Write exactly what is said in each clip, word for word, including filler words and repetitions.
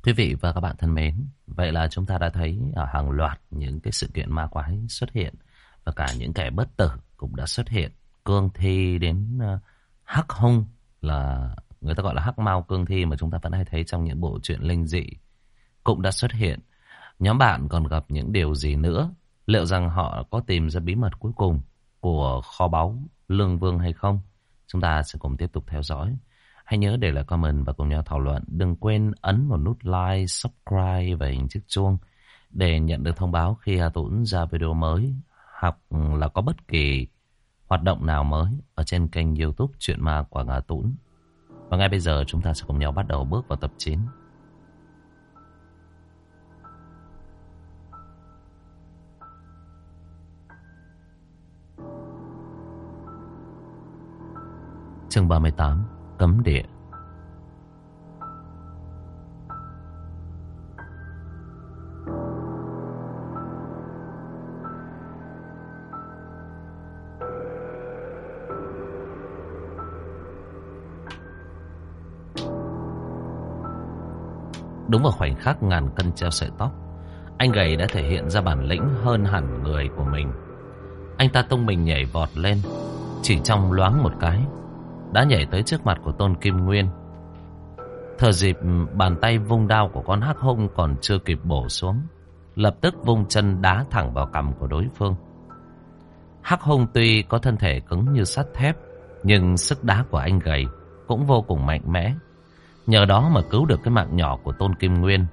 Quý vị và các bạn thân mến, vậy là chúng ta đã thấy ở hàng loạt những cái sự kiện ma quái xuất hiện và cả những kẻ bất tử cũng đã xuất hiện. Cương thi đến uh, hắc hung là người ta gọi là hắc mao cương thi mà chúng ta vẫn hay thấy trong những bộ truyện linh dị cũng đã xuất hiện. Nhóm bạn còn gặp những điều gì nữa? Liệu rằng họ có tìm ra bí mật cuối cùng của kho báu Lương Vương hay không? Chúng ta sẽ cùng tiếp tục theo dõi. Hãy nhớ để lại comment và cùng nhau thảo luận. Đừng quên ấn một nút like, subscribe và hình chiếc chuông để nhận được thông báo khi Hà Tũng ra video mới hoặc là có bất kỳ hoạt động nào mới ở trên kênh YouTube Chuyện Ma của Hà Tũng. Và ngay bây giờ chúng ta sẽ cùng nhau bắt đầu bước vào tập chín. Chương ba mươi tám. Cấm địa. Đúng vào khoảnh khắc ngàn cân treo sợi tóc, anh gầy đã thể hiện ra bản lĩnh hơn hẳn người của mình. Anh ta tung mình nhảy vọt lên, chỉ trong loáng một cái đã nhảy tới trước mặt của Tôn Kim Nguyên. Thừa dịp bàn tay vung đao của con hắc hung còn chưa kịp bổ xuống, lập tức vung chân đá thẳng vào cằm của đối phương. Hắc hung tuy có thân thể cứng như sắt thép, nhưng sức đá của anh gầy cũng vô cùng mạnh mẽ. Nhờ đó mà cứu được cái mạng nhỏ của Tôn Kim Nguyên.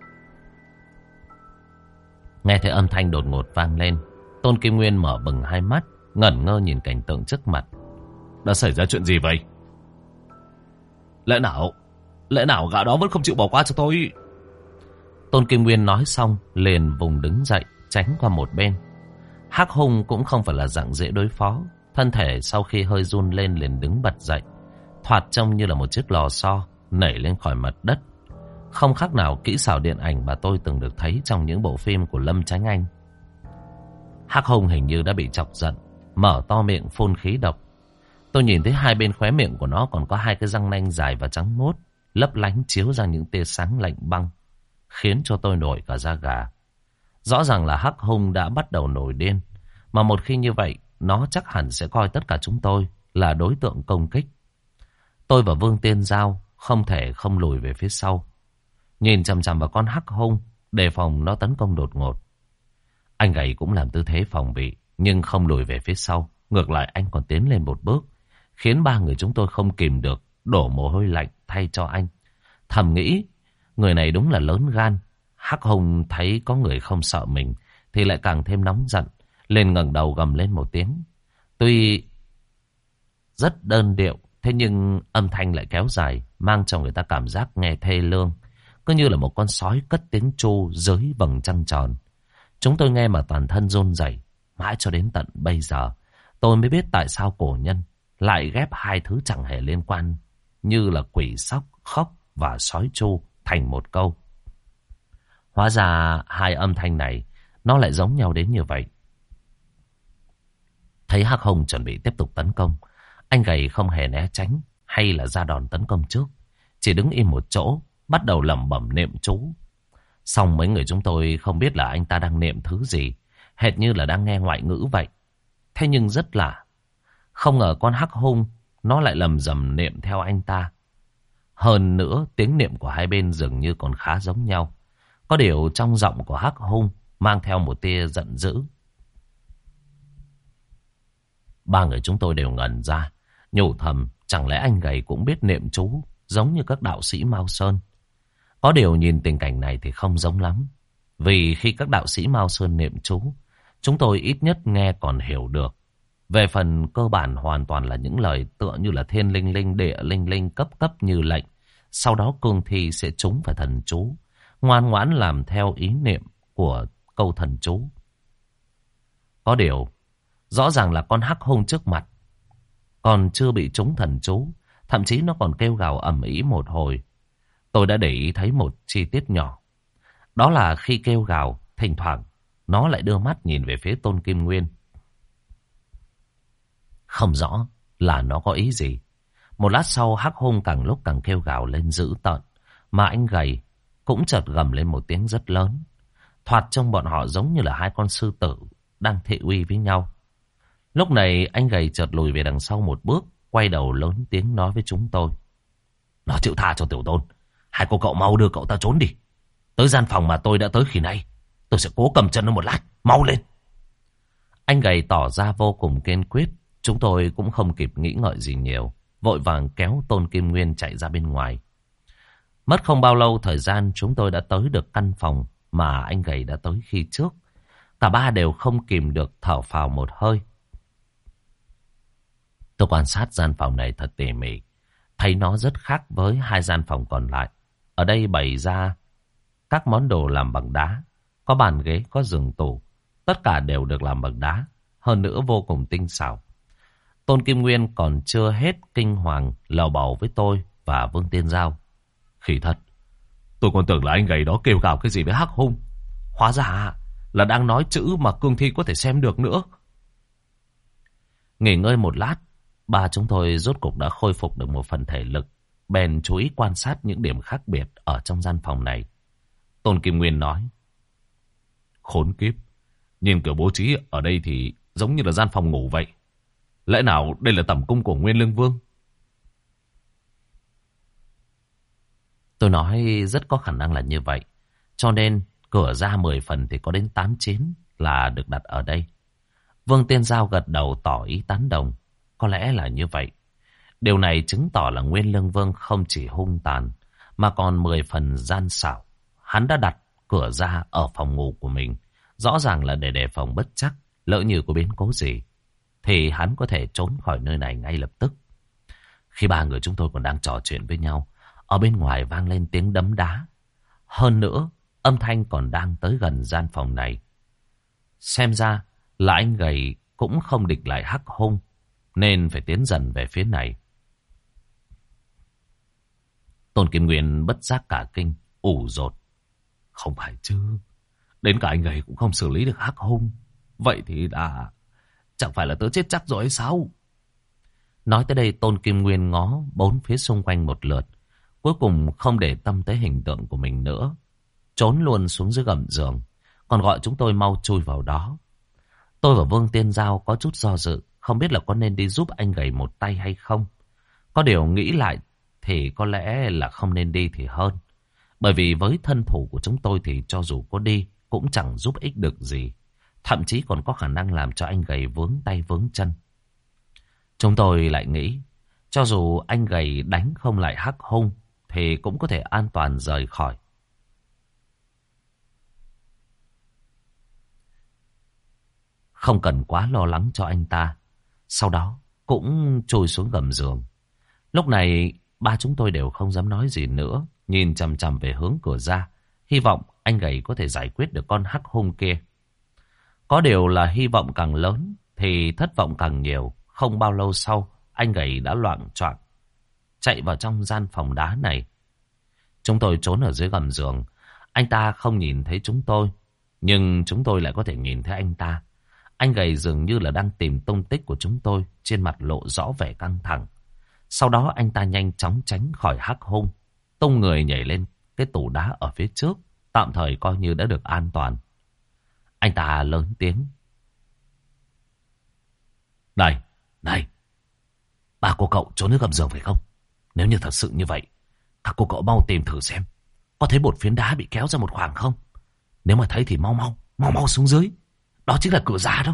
Nghe thấy âm thanh đột ngột vang lên, Tôn Kim Nguyên mở bừng hai mắt, ngẩn ngơ nhìn cảnh tượng trước mặt. Đã xảy ra chuyện gì vậy? Lẽ nào Lẽ nào gã đó vẫn không chịu bỏ qua cho tôi? Tôn Kim Nguyên nói xong liền vùng đứng dậy, tránh qua một bên. Hắc hung cũng không phải là dạng dễ đối phó. Thân thể sau khi hơi run lên liền đứng bật dậy, thoạt trông như là một chiếc lò xo nảy lên khỏi mặt đất, không khác nào kỹ xảo điện ảnh mà tôi từng được thấy trong những bộ phim của Lâm Chánh Anh. Hắc hung hình như đã bị chọc giận, mở to miệng phun khí độc. Tôi nhìn thấy hai bên khóe miệng của nó còn có hai cái răng nanh dài và trắng muốt, lấp lánh chiếu ra những tia sáng lạnh băng, khiến cho tôi nổi cả da gà. Rõ ràng là hắc hung đã bắt đầu nổi điên, mà một khi như vậy, nó chắc hẳn sẽ coi tất cả chúng tôi là đối tượng công kích. Tôi và Vương Tiên Giao không thể không lùi về phía sau, nhìn chằm chằm vào con hắc hung, đề phòng nó tấn công đột ngột. Anh gầy cũng làm tư thế phòng bị, nhưng không lùi về phía sau. Ngược lại anh còn tiến lên một bước, khiến ba người chúng tôi không kìm được đổ mồ hôi lạnh thay cho anh. Thầm nghĩ, người này đúng là lớn gan. Hắc hung thấy có người không sợ mình thì lại càng thêm nóng giận, lên ngẩng đầu gầm lên một tiếng. Tuy rất đơn điệu, thế nhưng âm thanh lại kéo dài, mang cho người ta cảm giác nghe thê lương, cứ như là một con sói cất tiếng tru dưới vầng trăng tròn. Chúng tôi nghe mà toàn thân run rẩy. Mãi cho đến tận bây giờ tôi mới biết tại sao cổ nhân lại ghép hai thứ chẳng hề liên quan như là quỷ sóc, khóc và sói tru thành một câu. Hóa ra hai âm thanh này nó lại giống nhau đến như vậy. Thấy hắc hung chuẩn bị tiếp tục tấn công, anh gầy không hề né tránh hay là ra đòn tấn công trước, chỉ đứng im một chỗ, bắt đầu lẩm bẩm niệm chú. Xong mấy người chúng tôi không biết là anh ta đang niệm thứ gì, hệt như là đang nghe ngoại ngữ vậy. Thế nhưng rất lạ, không ngờ con hắc hung nó lại lầm rầm niệm theo anh ta. Hơn nữa tiếng niệm của hai bên dường như còn khá giống nhau. Có điều trong giọng của hắc hung mang theo một tia giận dữ. Ba người chúng tôi đều ngẩn ra, nhủ thầm chẳng lẽ anh gầy cũng biết niệm chú giống như các đạo sĩ Mao Sơn. Có điều nhìn tình cảnh này thì không giống lắm, vì khi các đạo sĩ Mao Sơn niệm chú, chúng tôi ít nhất nghe còn hiểu được. Về phần cơ bản hoàn toàn là những lời tựa như là thiên linh linh, địa linh linh, cấp cấp như lệnh. Sau đó cương thi sẽ trúng phải thần chú, ngoan ngoãn làm theo ý niệm của câu thần chú. Có điều, rõ ràng là con hắc hung trước mặt còn chưa bị trúng thần chú, thậm chí nó còn kêu gào ầm ĩ một hồi. Tôi đã để ý thấy một chi tiết nhỏ. Đó là khi kêu gào, thỉnh thoảng nó lại đưa mắt nhìn về phía Tôn Kim Nguyên. Không rõ là nó có ý gì. Một lát sau hắc hung càng lúc càng kêu gào lên dữ tợn, mà anh gầy cũng chợt gầm lên một tiếng rất lớn. Thoạt trông bọn họ giống như là hai con sư tử đang thị uy với nhau. Lúc này anh gầy chợt lùi về đằng sau một bước, quay đầu lớn tiếng nói với chúng tôi. Nó chịu tha cho tiểu tôn. Hai cô cậu mau đưa cậu ta trốn đi. Tới gian phòng mà tôi đã tới khi nãy, tôi sẽ cố cầm chân nó một lát. Mau lên. Anh gầy tỏ ra vô cùng kiên quyết. Chúng tôi cũng không kịp nghĩ ngợi gì nhiều, vội vàng kéo Tôn Kim Nguyên chạy ra bên ngoài. Mất không bao lâu thời gian, chúng tôi đã tới được căn phòng mà anh gầy đã tới khi trước. Cả ba đều không kìm được thở phào một hơi. Tôi quan sát gian phòng này thật tỉ mỉ, thấy nó rất khác với hai gian phòng còn lại. Ở đây bày ra các món đồ làm bằng đá, có bàn ghế, có giường tủ, tất cả đều được làm bằng đá, hơn nữa vô cùng tinh xảo. Tôn Kim Nguyên còn chưa hết kinh hoàng lầu bầu với tôi và Vương Tiên Giao. Khỉ thật, tôi còn tưởng là anh gầy đó kêu gào cái gì với Hắc Hung, hóa ra là đang nói chữ mà cương thi có thể xem được nữa. Nghỉ ngơi một lát, ba chúng tôi rốt cục đã khôi phục được một phần thể lực, bèn chú ý quan sát những điểm khác biệt ở trong gian phòng này. Tôn Kim Nguyên nói: Khốn kiếp, nhìn kiểu bố trí ở đây thì giống như là gian phòng ngủ vậy. Lẽ nào đây là tẩm cung của Nguyên Lương Vương? Tôi nói rất có khả năng là như vậy. Cho nên cửa ra mười phần thì có đến tám chín là được đặt ở đây. Vương Tiên Giao gật đầu tỏ ý tán đồng. Có lẽ là như vậy. Điều này chứng tỏ là Nguyên Lương Vương không chỉ hung tàn, mà còn mười phần gian xảo. Hắn đã đặt cửa ra ở phòng ngủ của mình, rõ ràng là để đề phòng bất trắc. Lỡ như có biến cố gì thì hắn có thể trốn khỏi nơi này ngay lập tức. Khi ba người chúng tôi còn đang trò chuyện với nhau, ở bên ngoài vang lên tiếng đấm đá. Hơn nữa, âm thanh còn đang tới gần gian phòng này. Xem ra là anh gầy cũng không địch lại Hắc Hung, nên phải tiến dần về phía này. Tôn Kim Nguyên bất giác cả kinh, ủ rột. Không phải chứ, đến cả anh gầy cũng không xử lý được Hắc Hung. Vậy thì đã... chẳng phải là tớ chết chắc rồi hay sao? Nói tới đây, Tôn Kim Nguyên ngó bốn phía xung quanh một lượt, cuối cùng không để tâm tới hình tượng của mình nữa, trốn luôn xuống dưới gầm giường, còn gọi chúng tôi mau chui vào đó. Tôi và Vương Tiên Giao có chút do dự, không biết là có nên đi giúp anh gầy một tay hay không. Có điều nghĩ lại thì có lẽ là không nên đi thì hơn. Bởi vì với thân thủ của chúng tôi thì cho dù có đi cũng chẳng giúp ích được gì. Thậm chí còn có khả năng làm cho anh gầy vướng tay vướng chân. Chúng tôi lại nghĩ, cho dù anh gầy đánh không lại Hắc Hung thì cũng có thể an toàn rời khỏi. Không cần quá lo lắng cho anh ta. Sau đó cũng trôi xuống gầm giường. Lúc này ba chúng tôi đều không dám nói gì nữa, nhìn chằm chằm về hướng cửa ra, hy vọng anh gầy có thể giải quyết được con Hắc Hung kia. Có điều là hy vọng càng lớn thì thất vọng càng nhiều. Không bao lâu sau, anh gầy đã loạng choạng chạy vào trong gian phòng đá này. Chúng tôi trốn ở dưới gầm giường. Anh ta không nhìn thấy chúng tôi, nhưng chúng tôi lại có thể nhìn thấy anh ta. Anh gầy dường như là đang tìm tung tích của chúng tôi, trên mặt lộ rõ vẻ căng thẳng. Sau đó anh ta nhanh chóng tránh khỏi Hắc Hung, tung người nhảy lên cái tủ đá ở phía trước, tạm thời coi như đã được an toàn. Anh ta lớn tiếng: Này, này, ba cô cậu trốn ở gầm giường phải không? Nếu như thật sự như vậy, các cô cậu mau tìm thử xem, có thấy một phiến đá bị kéo ra một khoảng không? Nếu mà thấy thì mau mau, mau mau xuống dưới. Đó chính là cửa ra đó.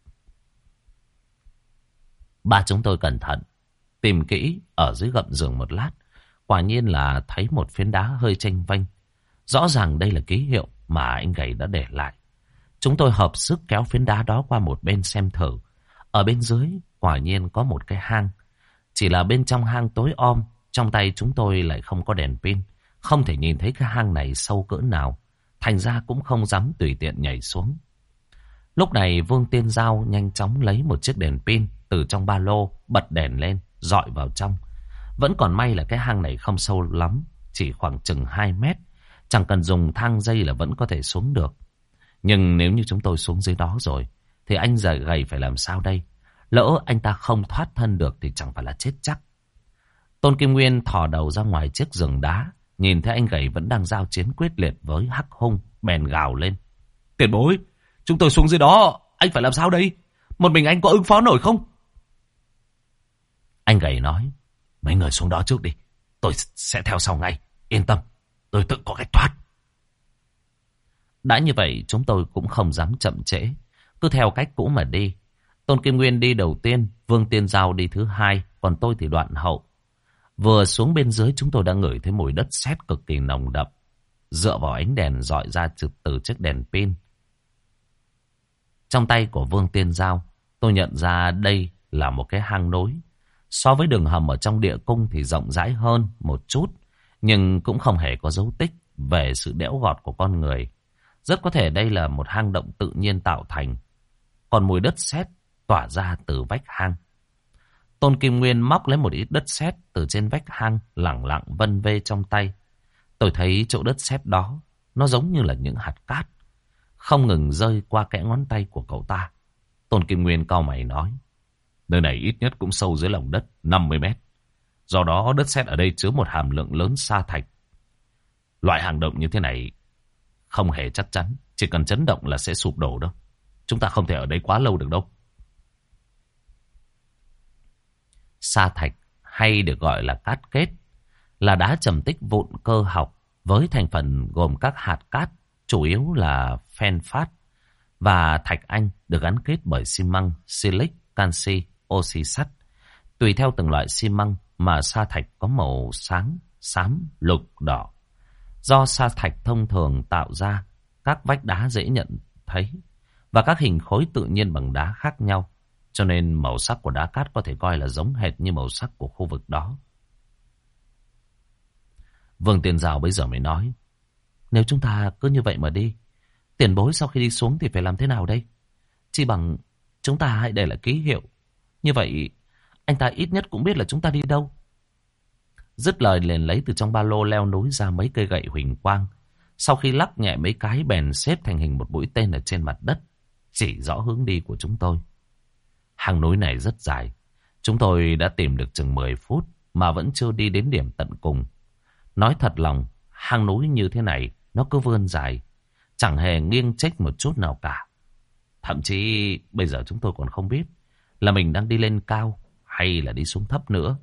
Ba chúng tôi cẩn thận tìm kỹ ở dưới gầm giường một lát, quả nhiên là thấy một phiến đá hơi chênh vênh. Rõ ràng đây là ký hiệu mà anh gầy đã để lại. Chúng tôi hợp sức kéo phiến đá đó qua một bên xem thử. Ở bên dưới quả nhiên có một cái hang. Chỉ là bên trong hang tối om, trong tay chúng tôi lại không có đèn pin, không thể nhìn thấy cái hang này sâu cỡ nào, thành ra cũng không dám tùy tiện nhảy xuống. Lúc này Vương Tiên Giao nhanh chóng lấy một chiếc đèn pin từ trong ba lô, bật đèn lên, dọi vào trong. Vẫn còn may là cái hang này không sâu lắm, chỉ khoảng chừng hai mét, chẳng cần dùng thang dây là vẫn có thể xuống được. Nhưng nếu như chúng tôi xuống dưới đó rồi thì anh già gầy phải làm sao đây? Lỡ anh ta không thoát thân được thì chẳng phải là chết chắc. Tôn Kim Nguyên thò đầu ra ngoài chiếc giường đá, nhìn thấy anh gầy vẫn đang giao chiến quyết liệt với Hắc Hung, bèn gào lên. Tiền bối, chúng tôi xuống dưới đó, anh phải làm sao đây? Một mình anh có ứng phó nổi không? Anh gầy nói, mấy người xuống đó trước đi, tôi sẽ theo sau ngay, yên tâm, tôi tự có cách thoát. Đã như vậy chúng tôi cũng không dám chậm trễ, cứ theo cách cũ mà đi. Tôn Kim Nguyên đi đầu tiên, Vương Tiên Giao đi thứ hai, còn tôi thì đoạn hậu. Vừa xuống bên dưới chúng tôi đã ngửi thấy mùi đất sét cực kỳ nồng đậm, dựa vào ánh đèn rọi ra từ chiếc đèn pin. Trong tay của Vương Tiên Giao, tôi nhận ra đây là một cái hang nối. So với đường hầm ở trong địa cung thì rộng rãi hơn một chút, nhưng cũng không hề có dấu tích về sự đẽo gọt của con người. Rất có thể đây là một hang động tự nhiên tạo thành. Còn mùi đất sét tỏa ra từ vách hang. Tôn Kim Nguyên móc lấy một ít đất sét từ trên vách hang, lẳng lặng vân vê trong tay. Tôi thấy chỗ đất sét đó, nó giống như là những hạt cát, không ngừng rơi qua kẽ ngón tay của cậu ta. Tôn Kim Nguyên cau mày nói, nơi này ít nhất cũng sâu dưới lòng đất năm mươi mét. Do đó đất sét ở đây chứa một hàm lượng lớn sa thạch. Loại hang động như thế này không hề chắc chắn, chỉ cần chấn động là sẽ sụp đổ đâu. Chúng ta không thể ở đây quá lâu được đâu. Sa thạch hay được gọi là cát kết là đá trầm tích vụn cơ học với thành phần gồm các hạt cát, chủ yếu là phen phát và thạch anh, được gắn kết bởi xi măng, silic, canxi, oxy sắt. Tùy theo từng loại xi măng mà sa thạch có màu sáng, xám, lục, đỏ. Do sa thạch thông thường tạo ra các vách đá dễ nhận thấy và các hình khối tự nhiên bằng đá khác nhau, cho nên màu sắc của đá cát có thể coi là giống hệt như màu sắc của khu vực đó. Vương Tiên Giao bây giờ mới nói, nếu chúng ta cứ như vậy mà đi, tiền bối sau khi đi xuống thì phải làm thế nào đây? Chỉ bằng chúng ta hãy để lại ký hiệu, như vậy anh ta ít nhất cũng biết là chúng ta đi đâu. Dứt lời liền lấy từ trong ba lô leo núi ra mấy cây gậy huỳnh quang. Sau khi lắc nhẹ mấy cái bèn xếp thành hình một mũi tên ở trên mặt đất, chỉ rõ hướng đi của chúng tôi. Hang núi này rất dài. Chúng tôi đã tìm được chừng mười phút mà vẫn chưa đi đến điểm tận cùng. Nói thật lòng, hang núi như thế này nó cứ vươn dài, chẳng hề nghiêng chếch một chút nào cả. Thậm chí bây giờ chúng tôi còn không biết là mình đang đi lên cao hay là đi xuống thấp nữa.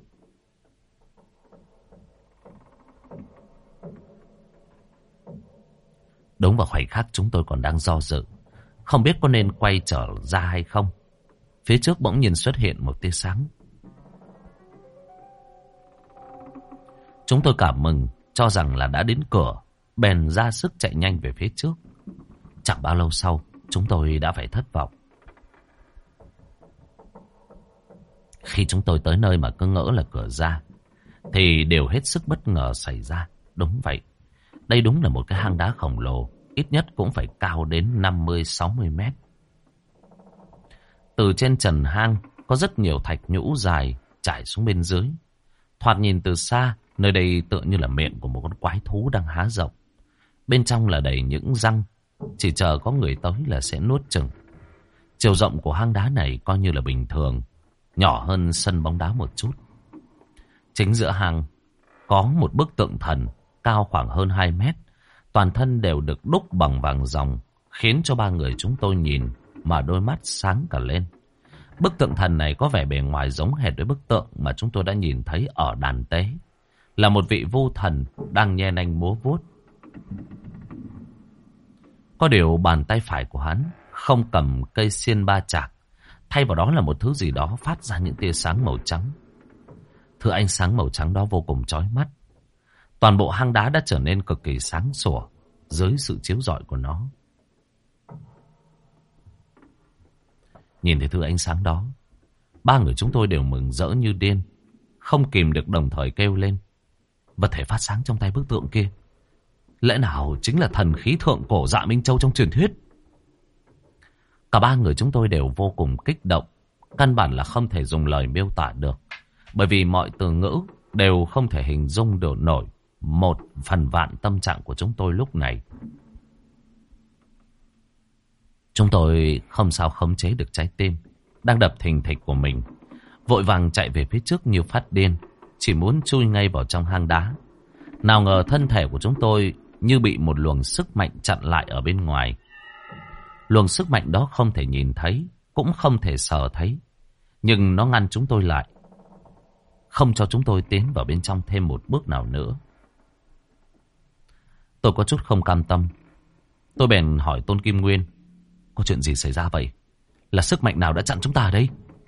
Đúng vào khoảnh khắc chúng tôi còn đang do dự, không biết có nên quay trở ra hay không, phía trước bỗng nhiên xuất hiện một tia sáng. Chúng tôi cảm mừng, cho rằng là đã đến cửa, bèn ra sức chạy nhanh về phía trước. Chẳng bao lâu sau, chúng tôi đã phải thất vọng. Khi chúng tôi tới nơi mà cứ ngỡ là cửa ra, thì đều hết sức bất ngờ xảy ra. Đúng vậy, đây đúng là một cái hang đá khổng lồ, ít nhất cũng phải cao đến năm mươi sáu mươi mét. Từ trên trần hang có rất nhiều thạch nhũ dài trải xuống bên dưới. Thoạt nhìn từ xa, nơi đây tựa như là miệng của một con quái thú đang há rộng. Bên trong là đầy những răng, chỉ chờ có người tới là sẽ nuốt chửng. Chiều rộng của hang đá này coi như là bình thường, nhỏ hơn sân bóng đá một chút. Chính giữa hang có một bức tượng thần cao khoảng hơn hai mét, toàn thân đều được đúc bằng vàng ròng, khiến cho ba người chúng tôi nhìn mà đôi mắt sáng cả lên. Bức tượng thần này có vẻ bề ngoài giống hệt với bức tượng mà chúng tôi đã nhìn thấy ở đàn tế, là một vị vu thần đang nhe nanh múa vuốt. Có điều bàn tay phải của hắn không cầm cây xiên ba chạc, thay vào đó là một thứ gì đó phát ra những tia sáng màu trắng. Thứ ánh sáng màu trắng đó vô cùng chói mắt. Toàn bộ hang đá đã trở nên cực kỳ sáng sủa dưới sự chiếu rọi của nó. Nhìn thấy thứ ánh sáng đó, ba người chúng tôi đều mừng rỡ như điên, không kìm được đồng thời kêu lên. Vật thể phát sáng trong tay bức tượng kia, lẽ nào chính là thần khí thượng cổ Dạ Minh Châu trong truyền thuyết? Cả ba người chúng tôi đều vô cùng kích động, căn bản là không thể dùng lời miêu tả được, bởi vì mọi từ ngữ đều không thể hình dung được nổi một phần vạn tâm trạng của chúng tôi lúc này. Chúng tôi không sao khống chế được trái tim đang đập thình thịch của mình, vội vàng chạy về phía trước như phát điên, chỉ muốn chui ngay vào trong hang đá. Nào ngờ thân thể của chúng tôi như bị một luồng sức mạnh chặn lại ở bên ngoài. Luồng sức mạnh đó không thể nhìn thấy, cũng không thể sờ thấy. Nhưng nó ngăn chúng tôi lại, không cho chúng tôi tiến vào bên trong thêm một bước nào nữa. Tôi có chút không cam tâm. Tôi bèn hỏi Tôn Kim Nguyên, có chuyện gì xảy ra vậy? Là sức mạnh nào đã chặn chúng ta đây?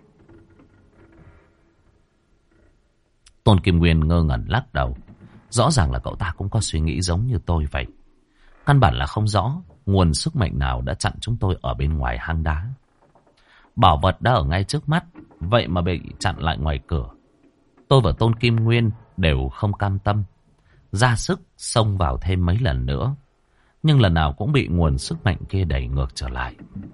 Tôn Kim Nguyên ngơ ngẩn lắc đầu. Rõ ràng là cậu ta cũng có suy nghĩ giống như tôi vậy. Căn bản là không rõ nguồn sức mạnh nào đã chặn chúng tôi ở bên ngoài hang đá. Bảo vật đã ở ngay trước mắt, vậy mà bị chặn lại ngoài cửa. Tôi và Tôn Kim Nguyên đều không cam tâm, ra sức xông vào thêm mấy lần nữa. Nhưng lần nào cũng bị nguồn sức mạnh kia đẩy ngược trở lại.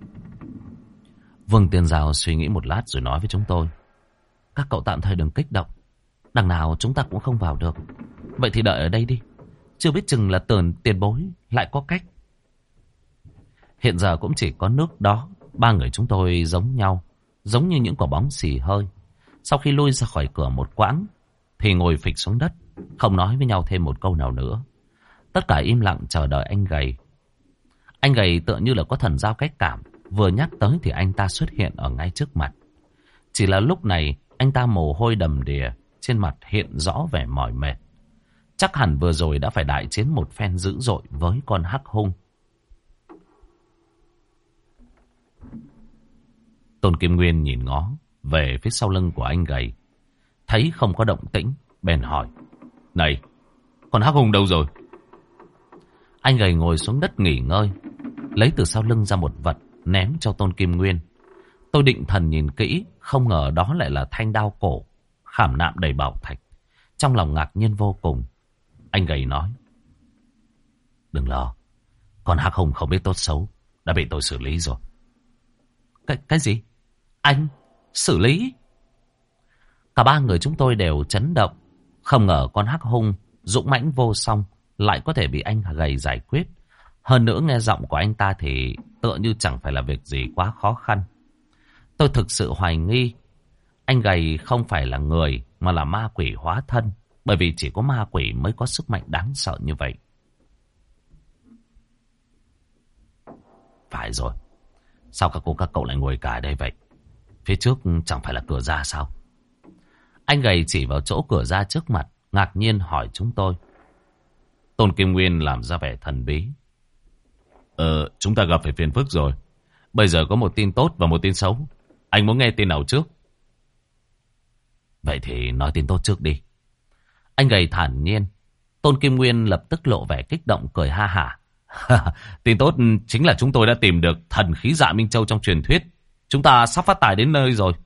Vương Tiên Giao suy nghĩ một lát rồi nói với chúng tôi, các cậu tạm thời đừng kích động, đằng nào chúng ta cũng không vào được. Vậy thì đợi ở đây đi, chưa biết chừng là tờn tiền bối lại có cách. Hiện giờ cũng chỉ có nước đó. Ba người chúng tôi giống nhau, giống như những quả bóng xì hơi. Sau khi lui ra khỏi cửa một quãng thì ngồi phịch xuống đất, không nói với nhau thêm một câu nào nữa. Tất cả im lặng chờ đợi anh Gầy. Anh Gầy tựa như là có thần giao cách cảm, vừa nhắc tới thì anh ta xuất hiện ở ngay trước mặt. Chỉ là lúc này anh ta mồ hôi đầm đìa, trên mặt hiện rõ vẻ mỏi mệt. Chắc hẳn vừa rồi đã phải đại chiến một phen dữ dội với con hắc hung. Tôn Kim Nguyên nhìn ngó về phía sau lưng của anh Gầy, thấy không có động tĩnh, bèn hỏi, này, con hắc hung đâu rồi? Anh Gầy ngồi xuống đất nghỉ ngơi, lấy từ sau lưng ra một vật ném cho Tôn Kim Nguyên. Tôi định thần nhìn kỹ, không ngờ đó lại là thanh đao cổ khảm nạm đầy bảo thạch. Trong lòng ngạc nhiên vô cùng. Anh Gầy nói, đừng lo, con hắc hùng không biết tốt xấu, đã bị tôi xử lý rồi. Cái, cái gì? Anh xử lý? Cả ba người chúng tôi đều chấn động. Không ngờ con hắc hung dũng mãnh vô song lại có thể bị anh Gầy giải quyết. Hơn nữa nghe giọng của anh ta thì tựa như chẳng phải là việc gì quá khó khăn. Tôi thực sự hoài nghi anh Gầy không phải là người mà là ma quỷ hóa thân, bởi vì chỉ có ma quỷ mới có sức mạnh đáng sợ như vậy. Phải rồi, sao các cô các cậu lại ngồi cả ở đây vậy? Phía trước chẳng phải là cửa ra sao? Anh Gầy chỉ vào chỗ cửa ra trước mặt, ngạc nhiên hỏi chúng tôi. Tôn Kim Nguyên làm ra vẻ thần bí. Ờ, chúng ta gặp phải phiền phức rồi. Bây giờ có một tin tốt và một tin xấu. Anh muốn nghe tin nào trước? Vậy thì nói tin tốt trước đi. Anh Gầy thản nhiên. Tôn Kim Nguyên lập tức lộ vẻ kích động cười ha hả. Tin tốt chính là chúng tôi đã tìm được thần khí Dạ Minh Châu trong truyền thuyết. Chúng ta sắp phát tài đến nơi rồi.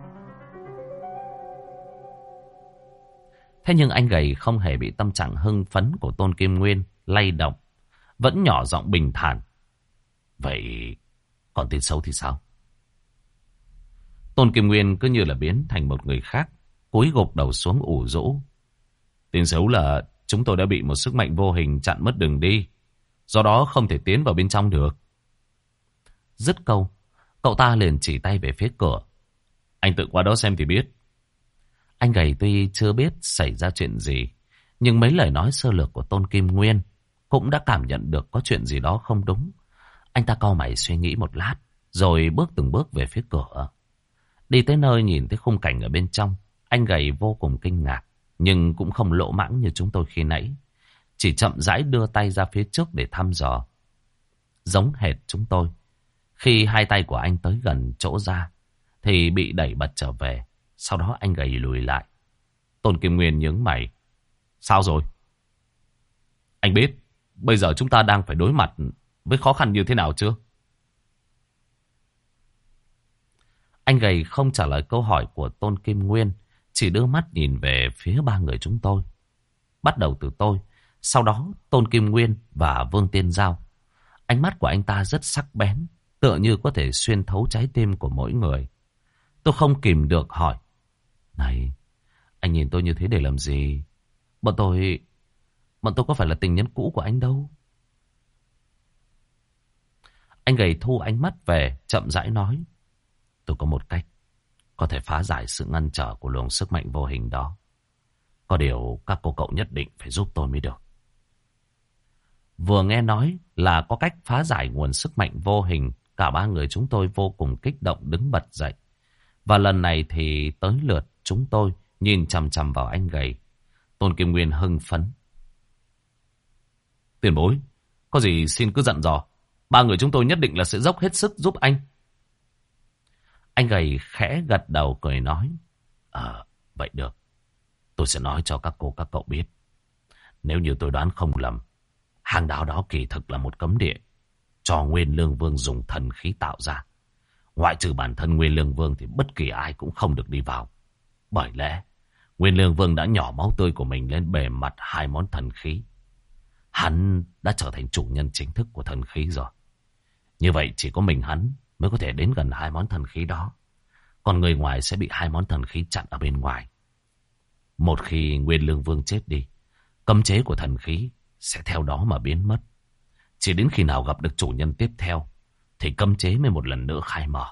Thế nhưng anh Gầy không hề bị tâm trạng hưng phấn của Tôn Kim Nguyên lay động, vẫn nhỏ giọng bình thản. Vậy còn tin xấu thì sao? Tôn Kim Nguyên cứ như là biến thành một người khác, cúi gục đầu xuống ủ rũ. Tin xấu là chúng tôi đã bị một sức mạnh vô hình chặn mất đường đi, do đó không thể tiến vào bên trong được. Dứt câu, cậu ta liền chỉ tay về phía cửa. Anh tự qua đó xem thì biết. Anh Gầy tuy chưa biết xảy ra chuyện gì, nhưng mấy lời nói sơ lược của Tôn Kim Nguyên cũng đã cảm nhận được có chuyện gì đó không đúng. Anh ta cau mày suy nghĩ một lát, rồi bước từng bước về phía cửa. Đi tới nơi nhìn thấy khung cảnh ở bên trong, anh Gầy vô cùng kinh ngạc, nhưng cũng không lỗ mãng như chúng tôi khi nãy. Chỉ chậm rãi đưa tay ra phía trước để thăm dò. Giống hệt chúng tôi. Khi hai tay của anh tới gần chỗ ra, thì bị đẩy bật trở về. Sau đó anh Gầy lùi lại. Tôn Kim Nguyên nhướng mày. Sao rồi? Anh biết bây giờ chúng ta đang phải đối mặt với khó khăn như thế nào chưa? Anh Gầy không trả lời câu hỏi của Tôn Kim Nguyên, chỉ đưa mắt nhìn về phía ba người chúng tôi. Bắt đầu từ tôi, sau đó Tôn Kim Nguyên và Vương Tiên Giao. Ánh mắt của anh ta rất sắc bén, tựa như có thể xuyên thấu trái tim của mỗi người. Tôi không kìm được hỏi. Này, anh nhìn tôi như thế để làm gì? Bọn tôi... Bọn tôi có phải là tình nhân cũ của anh đâu. Anh Gầy thu ánh mắt về, chậm rãi nói. Tôi có một cách có thể phá giải sự ngăn trở của luồng sức mạnh vô hình đó. Có điều các cô cậu nhất định phải giúp tôi mới được. Vừa nghe nói là có cách phá giải nguồn sức mạnh vô hình, cả ba người chúng tôi vô cùng kích động đứng bật dậy. Và lần này thì tới lượt chúng tôi nhìn chằm chằm vào anh gầy. Tôn Kim Nguyên hưng phấn. Tiền bối, có gì xin cứ dặn dò. Ba người chúng tôi nhất định là sẽ dốc hết sức giúp anh. Anh gầy khẽ gật đầu cười nói. Ờ, vậy được. Tôi sẽ nói cho các cô các cậu biết. Nếu như tôi đoán không lầm, hang đá đó kỳ thực là một cấm địa cho Nguyên Lương Vương dùng thần khí tạo ra. Ngoại trừ bản thân Nguyên Lương Vương thì bất kỳ ai cũng không được đi vào. Bởi lẽ Nguyên Lương Vương đã nhỏ máu tươi của mình lên bề mặt hai món thần khí. Hắn đã trở thành chủ nhân chính thức của thần khí rồi. Như vậy chỉ có mình hắn mới có thể đến gần hai món thần khí đó. Còn người ngoài sẽ bị hai món thần khí chặn ở bên ngoài. Một khi Nguyên Lương Vương chết đi, cấm chế của thần khí sẽ theo đó mà biến mất. Chỉ đến khi nào gặp được chủ nhân tiếp theo thì cấm chế mới một lần nữa khai mở.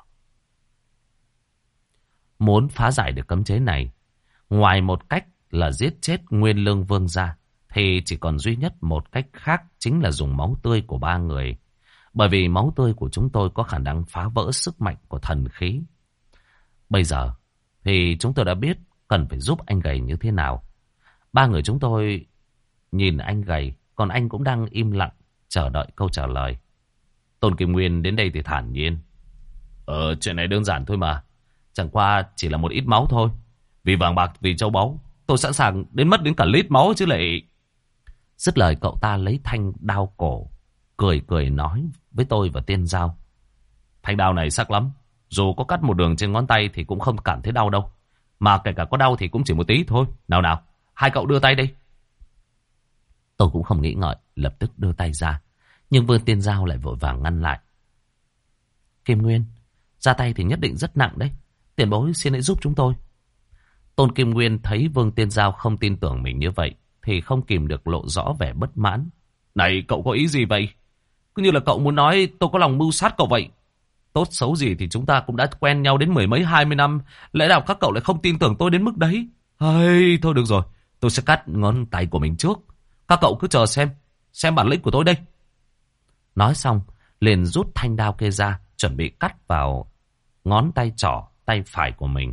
Muốn phá giải được cấm chế này, ngoài một cách là giết chết Nguyên Lương Vương ra, thì chỉ còn duy nhất một cách khác, chính là dùng máu tươi của ba người. Bởi vì máu tươi của chúng tôi có khả năng phá vỡ sức mạnh của thần khí. Bây giờ thì chúng tôi đã biết cần phải giúp anh gầy như thế nào. Ba người chúng tôi nhìn anh gầy, còn anh cũng đang im lặng chờ đợi câu trả lời. Tôn Kim Nguyên đến đây thì thản nhiên. Ờ, chuyện này đơn giản thôi mà. Chẳng qua chỉ là một ít máu thôi. Vì vàng bạc, vì châu báu, tôi sẵn sàng đến mất đến cả lít máu chứ lại. Dứt lời cậu ta lấy thanh đao cổ, cười cười nói với tôi và Tiên Giao. Thanh đao này sắc lắm. Dù có cắt một đường trên ngón tay thì cũng không cảm thấy đau đâu. Mà kể cả có đau thì cũng chỉ một tí thôi. Nào nào, hai cậu đưa tay đi. Tôi cũng không nghĩ ngợi, lập tức đưa tay ra. Nhưng Vương Tiên Giao lại vội vàng ngăn lại. Kim Nguyên, ra tay thì nhất định rất nặng đấy. Tiền bối xin hãy giúp chúng tôi. Tôn Kim Nguyên thấy Vương Tiên Giao không tin tưởng mình như vậy thì không kìm được lộ rõ vẻ bất mãn. Này, cậu có ý gì vậy? Cứ như là cậu muốn nói tôi có lòng mưu sát cậu vậy. Tốt xấu gì thì chúng ta cũng đã quen nhau đến mười mấy hai mươi năm. Lẽ nào các cậu lại không tin tưởng tôi đến mức đấy? Hay, thôi được rồi, tôi sẽ cắt ngón tay của mình trước. Các cậu cứ chờ xem, xem bản lĩnh của tôi đây. Nói xong, liền rút thanh đao kia ra, chuẩn bị cắt vào ngón tay trỏ, tay phải của mình.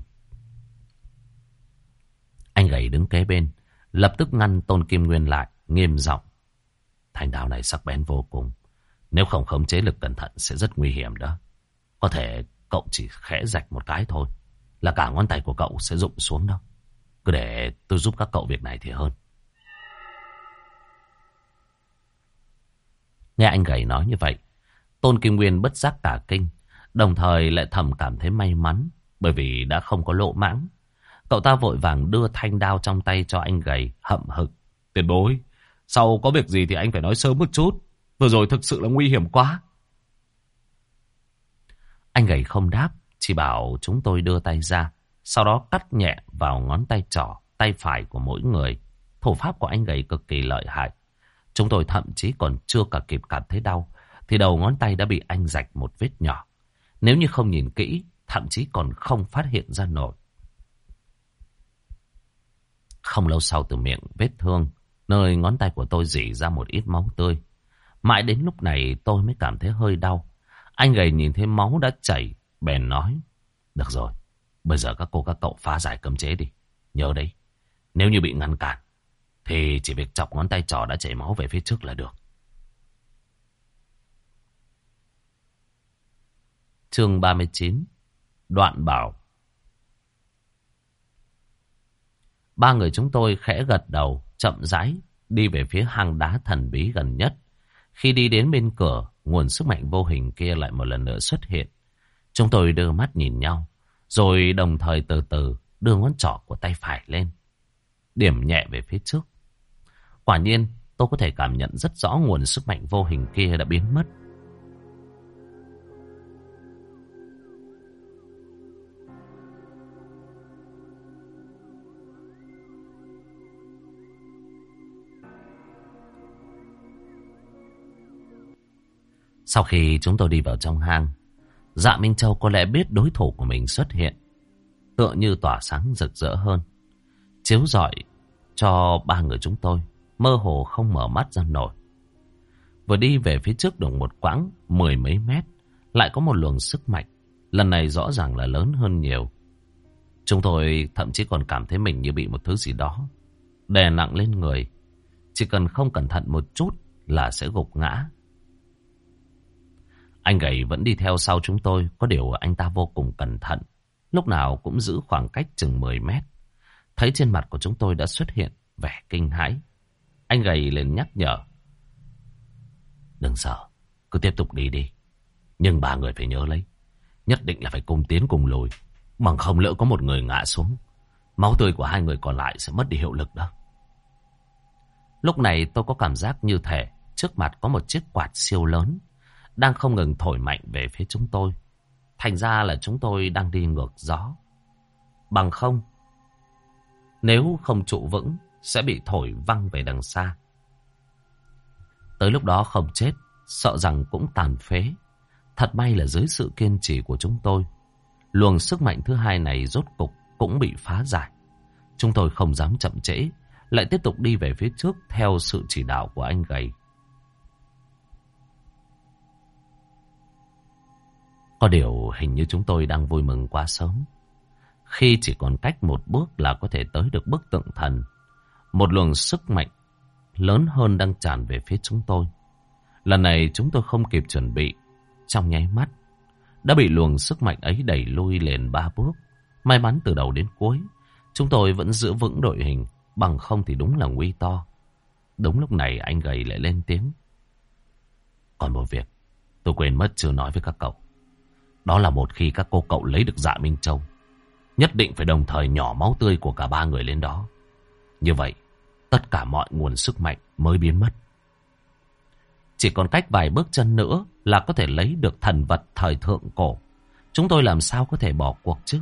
Anh gầy đứng kế bên, lập tức ngăn Tôn Kim Nguyên lại, nghiêm giọng. Thanh đao này sắc bén vô cùng. Nếu không khống chế lực cẩn thận sẽ rất nguy hiểm đó. Có thể cậu chỉ khẽ rạch một cái thôi là cả ngón tay của cậu sẽ rụng xuống đâu. Cứ để tôi giúp các cậu việc này thì hơn. Nghe anh gầy nói như vậy, Tôn Kim Nguyên bất giác cả kinh, đồng thời lại thầm cảm thấy may mắn bởi vì đã không có lỗ mãng. Cậu ta vội vàng đưa thanh đao trong tay cho anh gầy, hậm hực. Tiền bối, sau có việc gì thì anh phải nói sớm một chút. Vừa rồi thực sự là nguy hiểm quá. Anh gầy không đáp, chỉ bảo chúng tôi đưa tay ra, sau đó cắt nhẹ vào ngón tay trỏ, tay phải của mỗi người. Thủ pháp của anh gầy cực kỳ lợi hại. Chúng tôi thậm chí còn chưa cả kịp cảm thấy đau thì đầu ngón tay đã bị anh rạch một vết nhỏ. Nếu như không nhìn kỹ, thậm chí còn không phát hiện ra nổi. Không lâu sau, từ miệng vết thương, nơi ngón tay của tôi rỉ ra một ít máu tươi. Mãi đến lúc này tôi mới cảm thấy hơi đau. Anh gầy nhìn thấy máu đã chảy, bèn nói. Được rồi, bây giờ các cô các cậu phá giải cấm chế đi. Nhớ đấy, nếu như bị ngăn cản thì chỉ việc chọc ngón tay trỏ đã chảy máu về phía trước là được. Chương ba mươi chín. Đoạn bảo. Ba người chúng tôi khẽ gật đầu, chậm rãi đi về phía hang đá thần bí gần nhất. Khi đi đến bên cửa, nguồn sức mạnh vô hình kia lại một lần nữa xuất hiện. Chúng tôi đưa mắt nhìn nhau, rồi đồng thời từ từ đưa ngón trỏ của tay phải lên, điểm nhẹ về phía trước. Quả nhiên, tôi có thể cảm nhận rất rõ nguồn sức mạnh vô hình kia đã biến mất. Sau khi chúng tôi đi vào trong hang, Dạ Minh Châu có lẽ biết đối thủ của mình xuất hiện, tựa như tỏa sáng rực rỡ hơn, chiếu rọi cho ba người chúng tôi mơ hồ không mở mắt ra nổi. Vừa đi về phía trước được một quãng mười mấy mét, lại có một luồng sức mạnh, lần này rõ ràng là lớn hơn nhiều. Chúng tôi thậm chí còn cảm thấy mình như bị một thứ gì đó đè nặng lên người, chỉ cần không cẩn thận một chút là sẽ gục ngã. Anh gầy vẫn đi theo sau chúng tôi, có điều anh ta vô cùng cẩn thận, lúc nào cũng giữ khoảng cách chừng mười mét. Thấy trên mặt của chúng tôi đã xuất hiện vẻ kinh hãi, anh gầy lên nhắc nhở. Đừng sợ, cứ tiếp tục đi đi. Nhưng ba người phải nhớ lấy, nhất định là phải cùng tiến cùng lùi, bằng không lỡ có một người ngã xuống, máu tươi của hai người còn lại sẽ mất đi hiệu lực đó. Lúc này tôi có cảm giác như thể trước mặt có một chiếc quạt siêu lớn đang không ngừng thổi mạnh về phía chúng tôi. Thành ra là chúng tôi đang đi ngược gió. Bằng không, nếu không trụ vững sẽ bị thổi văng về đằng xa. Tới lúc đó không chết, sợ rằng cũng tàn phế. Thật may là dưới sự kiên trì của chúng tôi, luồng sức mạnh thứ hai này rốt cục cũng bị phá giải. Chúng tôi không dám chậm trễ, lại tiếp tục đi về phía trước theo sự chỉ đạo của anh gầy. Có điều hình như chúng tôi đang vui mừng quá sớm. Khi chỉ còn cách một bước là có thể tới được bức tượng thần, một luồng sức mạnh lớn hơn đang tràn về phía chúng tôi. Lần này chúng tôi không kịp chuẩn bị, trong nháy mắt đã bị luồng sức mạnh ấy đẩy lui liền ba bước. May mắn từ đầu đến cuối chúng tôi vẫn giữ vững đội hình, bằng không thì đúng là nguy to. Đúng lúc này anh gầy lại lên tiếng. Còn một việc tôi quên mất chưa nói với các cậu. Đó là một khi các cô cậu lấy được Dạ Minh Châu, nhất định phải đồng thời nhỏ máu tươi của cả ba người lên đó. Như vậy tất cả mọi nguồn sức mạnh mới biến mất. Chỉ còn cách vài bước chân nữa là có thể lấy được thần vật thời thượng cổ. Chúng tôi làm sao có thể bỏ cuộc chứ?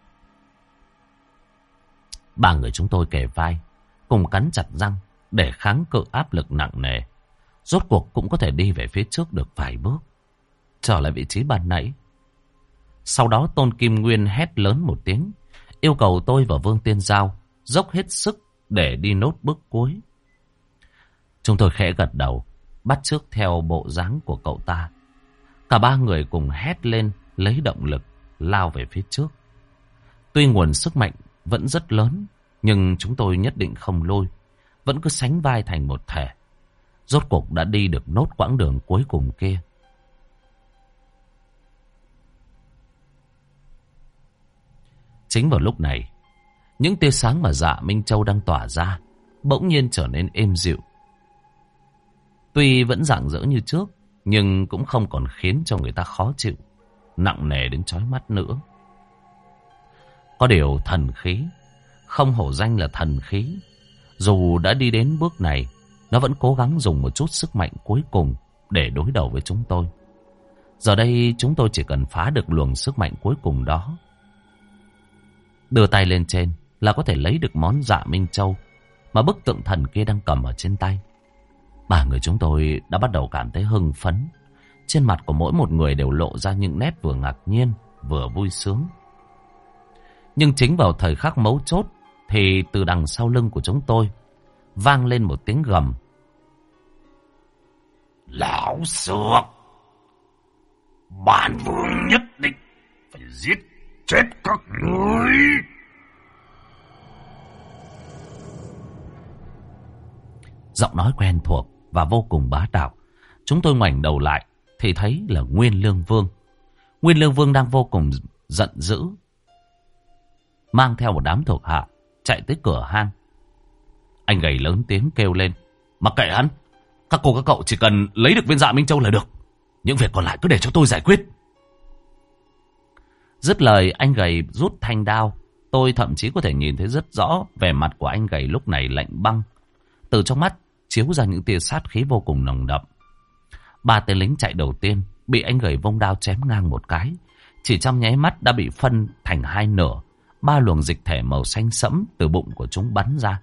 Ba người chúng tôi kề vai, cùng cắn chặt răng để kháng cự áp lực nặng nề. Rốt cuộc cũng có thể đi về phía trước được vài bước, trở lại vị trí ban nãy. Sau đó Tôn Kim Nguyên hét lớn một tiếng, yêu cầu tôi và Vương Tiên Giao dốc hết sức để đi nốt bước cuối. Chúng tôi khẽ gật đầu, bắt chước theo bộ dáng của cậu ta. Cả ba người cùng hét lên, lấy động lực lao về phía trước. Tuy nguồn sức mạnh vẫn rất lớn, nhưng chúng tôi nhất định không lôi, vẫn cứ sánh vai thành một thể. Rốt cuộc đã đi được nốt quãng đường cuối cùng kia. Chính vào lúc này, những tia sáng mà Dạ Minh Châu đang tỏa ra bỗng nhiên trở nên êm dịu. Tuy vẫn rạng rỡ như trước, nhưng cũng không còn khiến cho người ta khó chịu, nặng nề đến chói mắt nữa. Có điều thần khí, không hổ danh là thần khí, dù đã đi đến bước này, nó vẫn cố gắng dùng một chút sức mạnh cuối cùng để đối đầu với chúng tôi. Giờ đây chúng tôi chỉ cần phá được luồng sức mạnh cuối cùng đó, đưa tay lên trên là có thể lấy được món Dạ Minh Châu mà bức tượng thần kia đang cầm ở trên tay. Ba người chúng tôi đã bắt đầu cảm thấy hưng phấn. Trên mặt của mỗi một người đều lộ ra những nét vừa ngạc nhiên vừa vui sướng. Nhưng chính vào thời khắc mấu chốt thì từ đằng sau lưng của chúng tôi vang lên một tiếng gầm. Lão Xược, bản vương nhất định phải giết chết các ngươi. Giọng nói quen thuộc và vô cùng bá đạo. Chúng tôi ngoảnh đầu lại thì thấy là Nguyên Lương Vương. Nguyên Lương Vương đang vô cùng giận dữ, mang theo một đám thuộc hạ chạy tới cửa hang. Anh gầy lớn tiếng kêu lên. Mặc kệ hắn, các cô các cậu chỉ cần lấy được viên Dạ Minh Châu là được. Những việc còn lại cứ để cho tôi giải quyết. Dứt lời anh gầy rút thanh đao. Tôi thậm chí có thể nhìn thấy rất rõ vẻ mặt của anh gầy lúc này lạnh băng. Từ trong mắt chiếu ra những tia sát khí vô cùng nồng đậm. Ba tên lính chạy đầu tiên bị anh gầy vung đao chém ngang một cái, chỉ trong nháy mắt đã bị phân thành hai nửa. Ba luồng dịch thể màu xanh sẫm từ bụng của chúng bắn ra.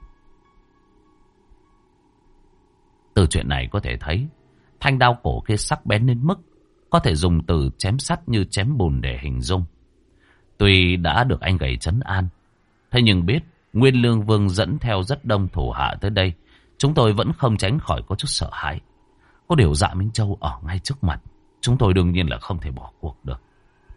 Từ chuyện này có thể thấy thanh đao cổ kia sắc bén đến mức có thể dùng từ chém sắt như chém bùn để hình dung. Tuy đã được anh gầy trấn an, thế nhưng biết Nguyên Lương Vương dẫn theo rất đông thủ hạ tới đây. Chúng tôi vẫn không tránh khỏi có chút sợ hãi. Có điều Dạ Minh Châu ở ngay trước mặt. Chúng tôi đương nhiên là không thể bỏ cuộc được.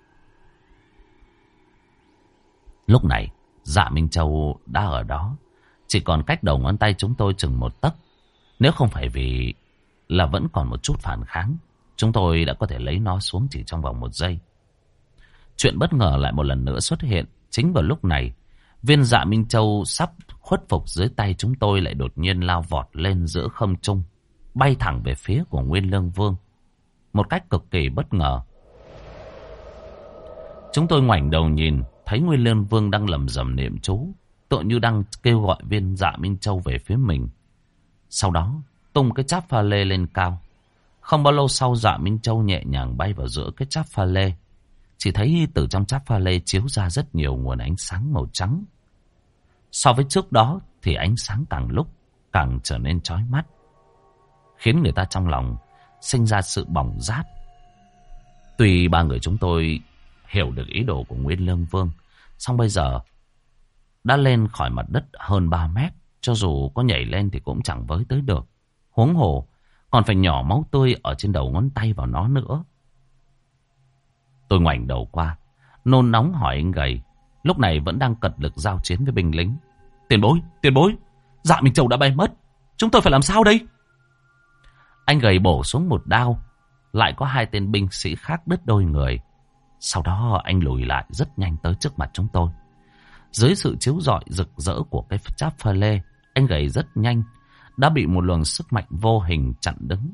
Lúc này, Dạ Minh Châu đã ở đó. Chỉ còn cách đầu ngón tay chúng tôi chừng một tấc. Nếu không phải vì là vẫn còn một chút phản kháng, chúng tôi đã có thể lấy nó xuống chỉ trong vòng một giây. Chuyện bất ngờ lại một lần nữa xuất hiện. Chính vào lúc này, viên Dạ Minh Châu sắp khuất phục dưới tay chúng tôi lại đột nhiên lao vọt lên giữa không trung, bay thẳng về phía của Nguyên Lương Vương. Một cách cực kỳ bất ngờ. Chúng tôi ngoảnh đầu nhìn, thấy Nguyên Lương Vương đang lầm rầm niệm chú, tựa như đang kêu gọi viên Dạ Minh Châu về phía mình. Sau đó, tung cái cháp pha lê lên cao. Không bao lâu sau, Dạ Minh Châu nhẹ nhàng bay vào giữa cái cháp pha lê. Chỉ thấy từ trong cháp pha lê chiếu ra rất nhiều nguồn ánh sáng màu trắng. So với trước đó thì ánh sáng càng lúc càng trở nên chói mắt, khiến người ta trong lòng sinh ra sự bỏng rát. Tuy ba người chúng tôi hiểu được ý đồ của Nguyên Lương Vương, song bây giờ đã lên khỏi mặt đất hơn ba mét. Cho dù có nhảy lên thì cũng chẳng với tới được. Huống hồ còn phải nhỏ máu tươi ở trên đầu ngón tay vào nó nữa. Tôi ngoảnh đầu qua, nôn nóng hỏi anh gầy, lúc này vẫn đang cật lực giao chiến với binh lính. Tiền bối, tiền bối, Dạ Minh Châu đã bay mất. Chúng tôi phải làm sao đây? Anh gầy bổ xuống một đao. Lại có hai tên binh sĩ khác đứt đôi người. Sau đó anh lùi lại rất nhanh tới trước mặt chúng tôi. Dưới sự chiếu rọi rực rỡ của cái cháp pha lê, anh gầy rất nhanh đã bị một luồng sức mạnh vô hình chặn đứng.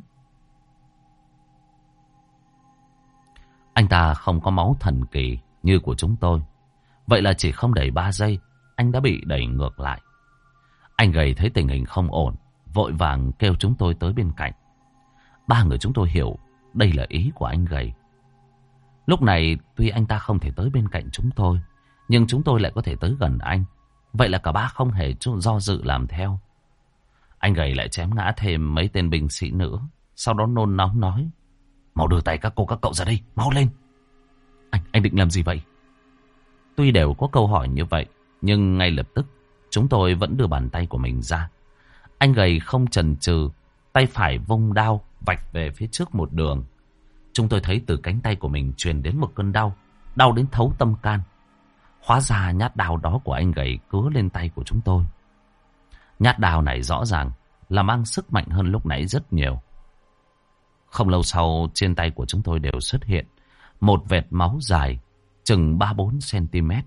Anh ta không có máu thần kỳ như của chúng tôi. Vậy là chỉ không đầy ba giây, anh đã bị đẩy ngược lại. Anh gầy thấy tình hình không ổn, vội vàng kêu chúng tôi tới bên cạnh. Ba người chúng tôi hiểu đây là ý của anh gầy. Lúc này tuy anh ta không thể tới bên cạnh chúng tôi, nhưng chúng tôi lại có thể tới gần anh. Vậy là cả ba không hề do dự làm theo. Anh gầy lại chém ngã thêm mấy tên binh sĩ nữa. Sau đó nôn nóng nói: Mau đưa tay các cô các cậu ra đây, mau lên. Anh, anh định làm gì vậy? Tuy đều có câu hỏi như vậy, nhưng ngay lập tức chúng tôi vẫn đưa bàn tay của mình ra. Anh gầy không chần chừ, tay phải vung đao vạch về phía trước một đường. Chúng tôi thấy từ cánh tay của mình truyền đến một cơn đau, đau đến thấu tâm can. Hóa ra nhát đao đó của anh gầy cứa lên tay của chúng tôi. Nhát đao này rõ ràng là mang sức mạnh hơn lúc nãy rất nhiều. Không lâu sau, trên tay của chúng tôi đều xuất hiện một vệt máu dài chừng ba bốn xăng-ti-mét.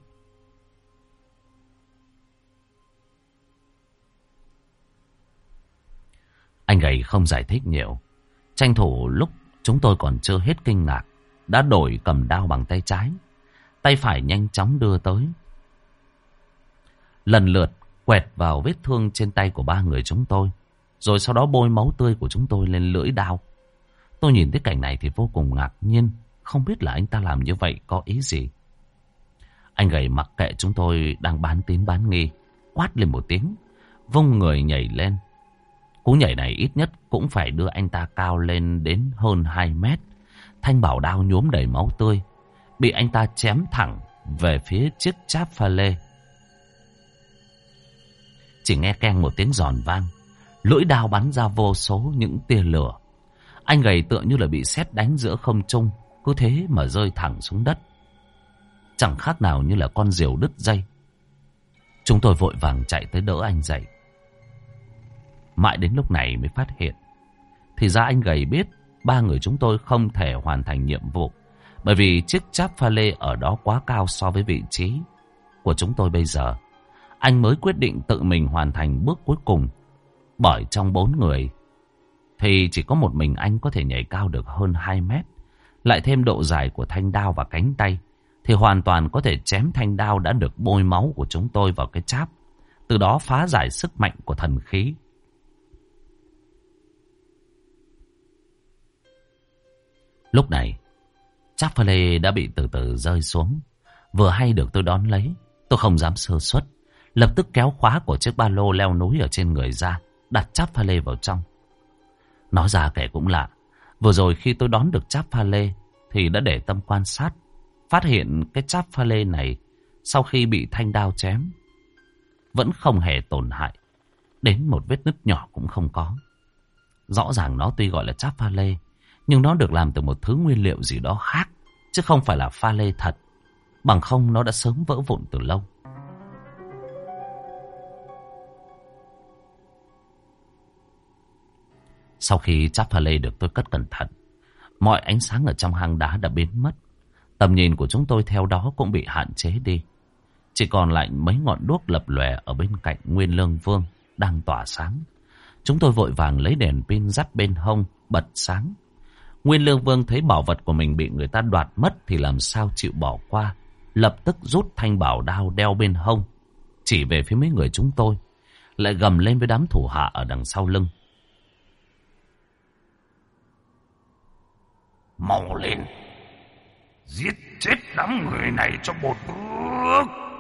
Anh gầy không giải thích nhiều, tranh thủ lúc chúng tôi còn chưa hết kinh ngạc, đã đổi cầm đao bằng tay trái. Tay phải nhanh chóng đưa tới, lần lượt quẹt vào vết thương trên tay của ba người chúng tôi, rồi sau đó bôi máu tươi của chúng tôi lên lưỡi đao. Tôi nhìn thấy cảnh này thì vô cùng ngạc nhiên, không biết là anh ta làm như vậy có ý gì. Anh gầy mặc kệ chúng tôi đang bán tín bán nghi, quát lên một tiếng, vung người nhảy lên. Cú nhảy này ít nhất cũng phải đưa anh ta cao lên đến hơn hai mét. Thanh bảo đao nhuốm đầy máu tươi, bị anh ta chém thẳng về phía chiếc cháp pha lê. Chỉ nghe keng một tiếng giòn vang, lưỡi đao bắn ra vô số những tia lửa. Anh gầy tựa như là bị sét đánh giữa không trung, cứ thế mà rơi thẳng xuống đất, chẳng khác nào như là con diều đứt dây. Chúng tôi vội vàng chạy tới đỡ anh dậy. Mãi đến lúc này mới phát hiện, thì ra anh gầy biết ba người chúng tôi không thể hoàn thành nhiệm vụ, bởi vì chiếc cháp pha lê ở đó quá cao so với vị trí của chúng tôi bây giờ. Anh mới quyết định tự mình hoàn thành bước cuối cùng, bởi trong bốn người thì chỉ có một mình anh có thể nhảy cao được hơn hai mét. Lại thêm độ dài của thanh đao và cánh tay, thì hoàn toàn có thể chém thanh đao đã được bôi máu của chúng tôi vào cái cháp, từ đó phá giải sức mạnh của thần khí. Lúc này, cháp pha lê đã bị từ từ rơi xuống. Vừa hay được tôi đón lấy, tôi không dám sơ suất, lập tức kéo khóa của chiếc ba lô leo núi ở trên người ra, đặt cháp pha lê vào trong. Nói ra kể cũng lạ, vừa rồi khi tôi đón được cháp pha lê thì đã để tâm quan sát, phát hiện cái cháp pha lê này sau khi bị thanh đao chém vẫn không hề tổn hại. Đến một vết nứt nhỏ cũng không có. Rõ ràng nó tuy gọi là cháp pha lê, nhưng nó được làm từ một thứ nguyên liệu gì đó khác, chứ không phải là pha lê thật. Bằng không nó đã sớm vỡ vụn từ lâu. Sau khi cháp pha lê được tôi cất cẩn thận, mọi ánh sáng ở trong hang đá đã biến mất. Tầm nhìn của chúng tôi theo đó cũng bị hạn chế đi. Chỉ còn lại mấy ngọn đuốc lập lòe ở bên cạnh Nguyên Lương Vương đang tỏa sáng. Chúng tôi vội vàng lấy đèn pin dắt bên hông bật sáng. Nguyên Lương Vương thấy bảo vật của mình bị người ta đoạt mất thì làm sao chịu bỏ qua. Lập tức rút thanh bảo đao đeo bên hông, chỉ về phía mấy người chúng tôi, lại gầm lên với đám thủ hạ ở đằng sau lưng. Mau lên, giết chết đám người này cho một bước.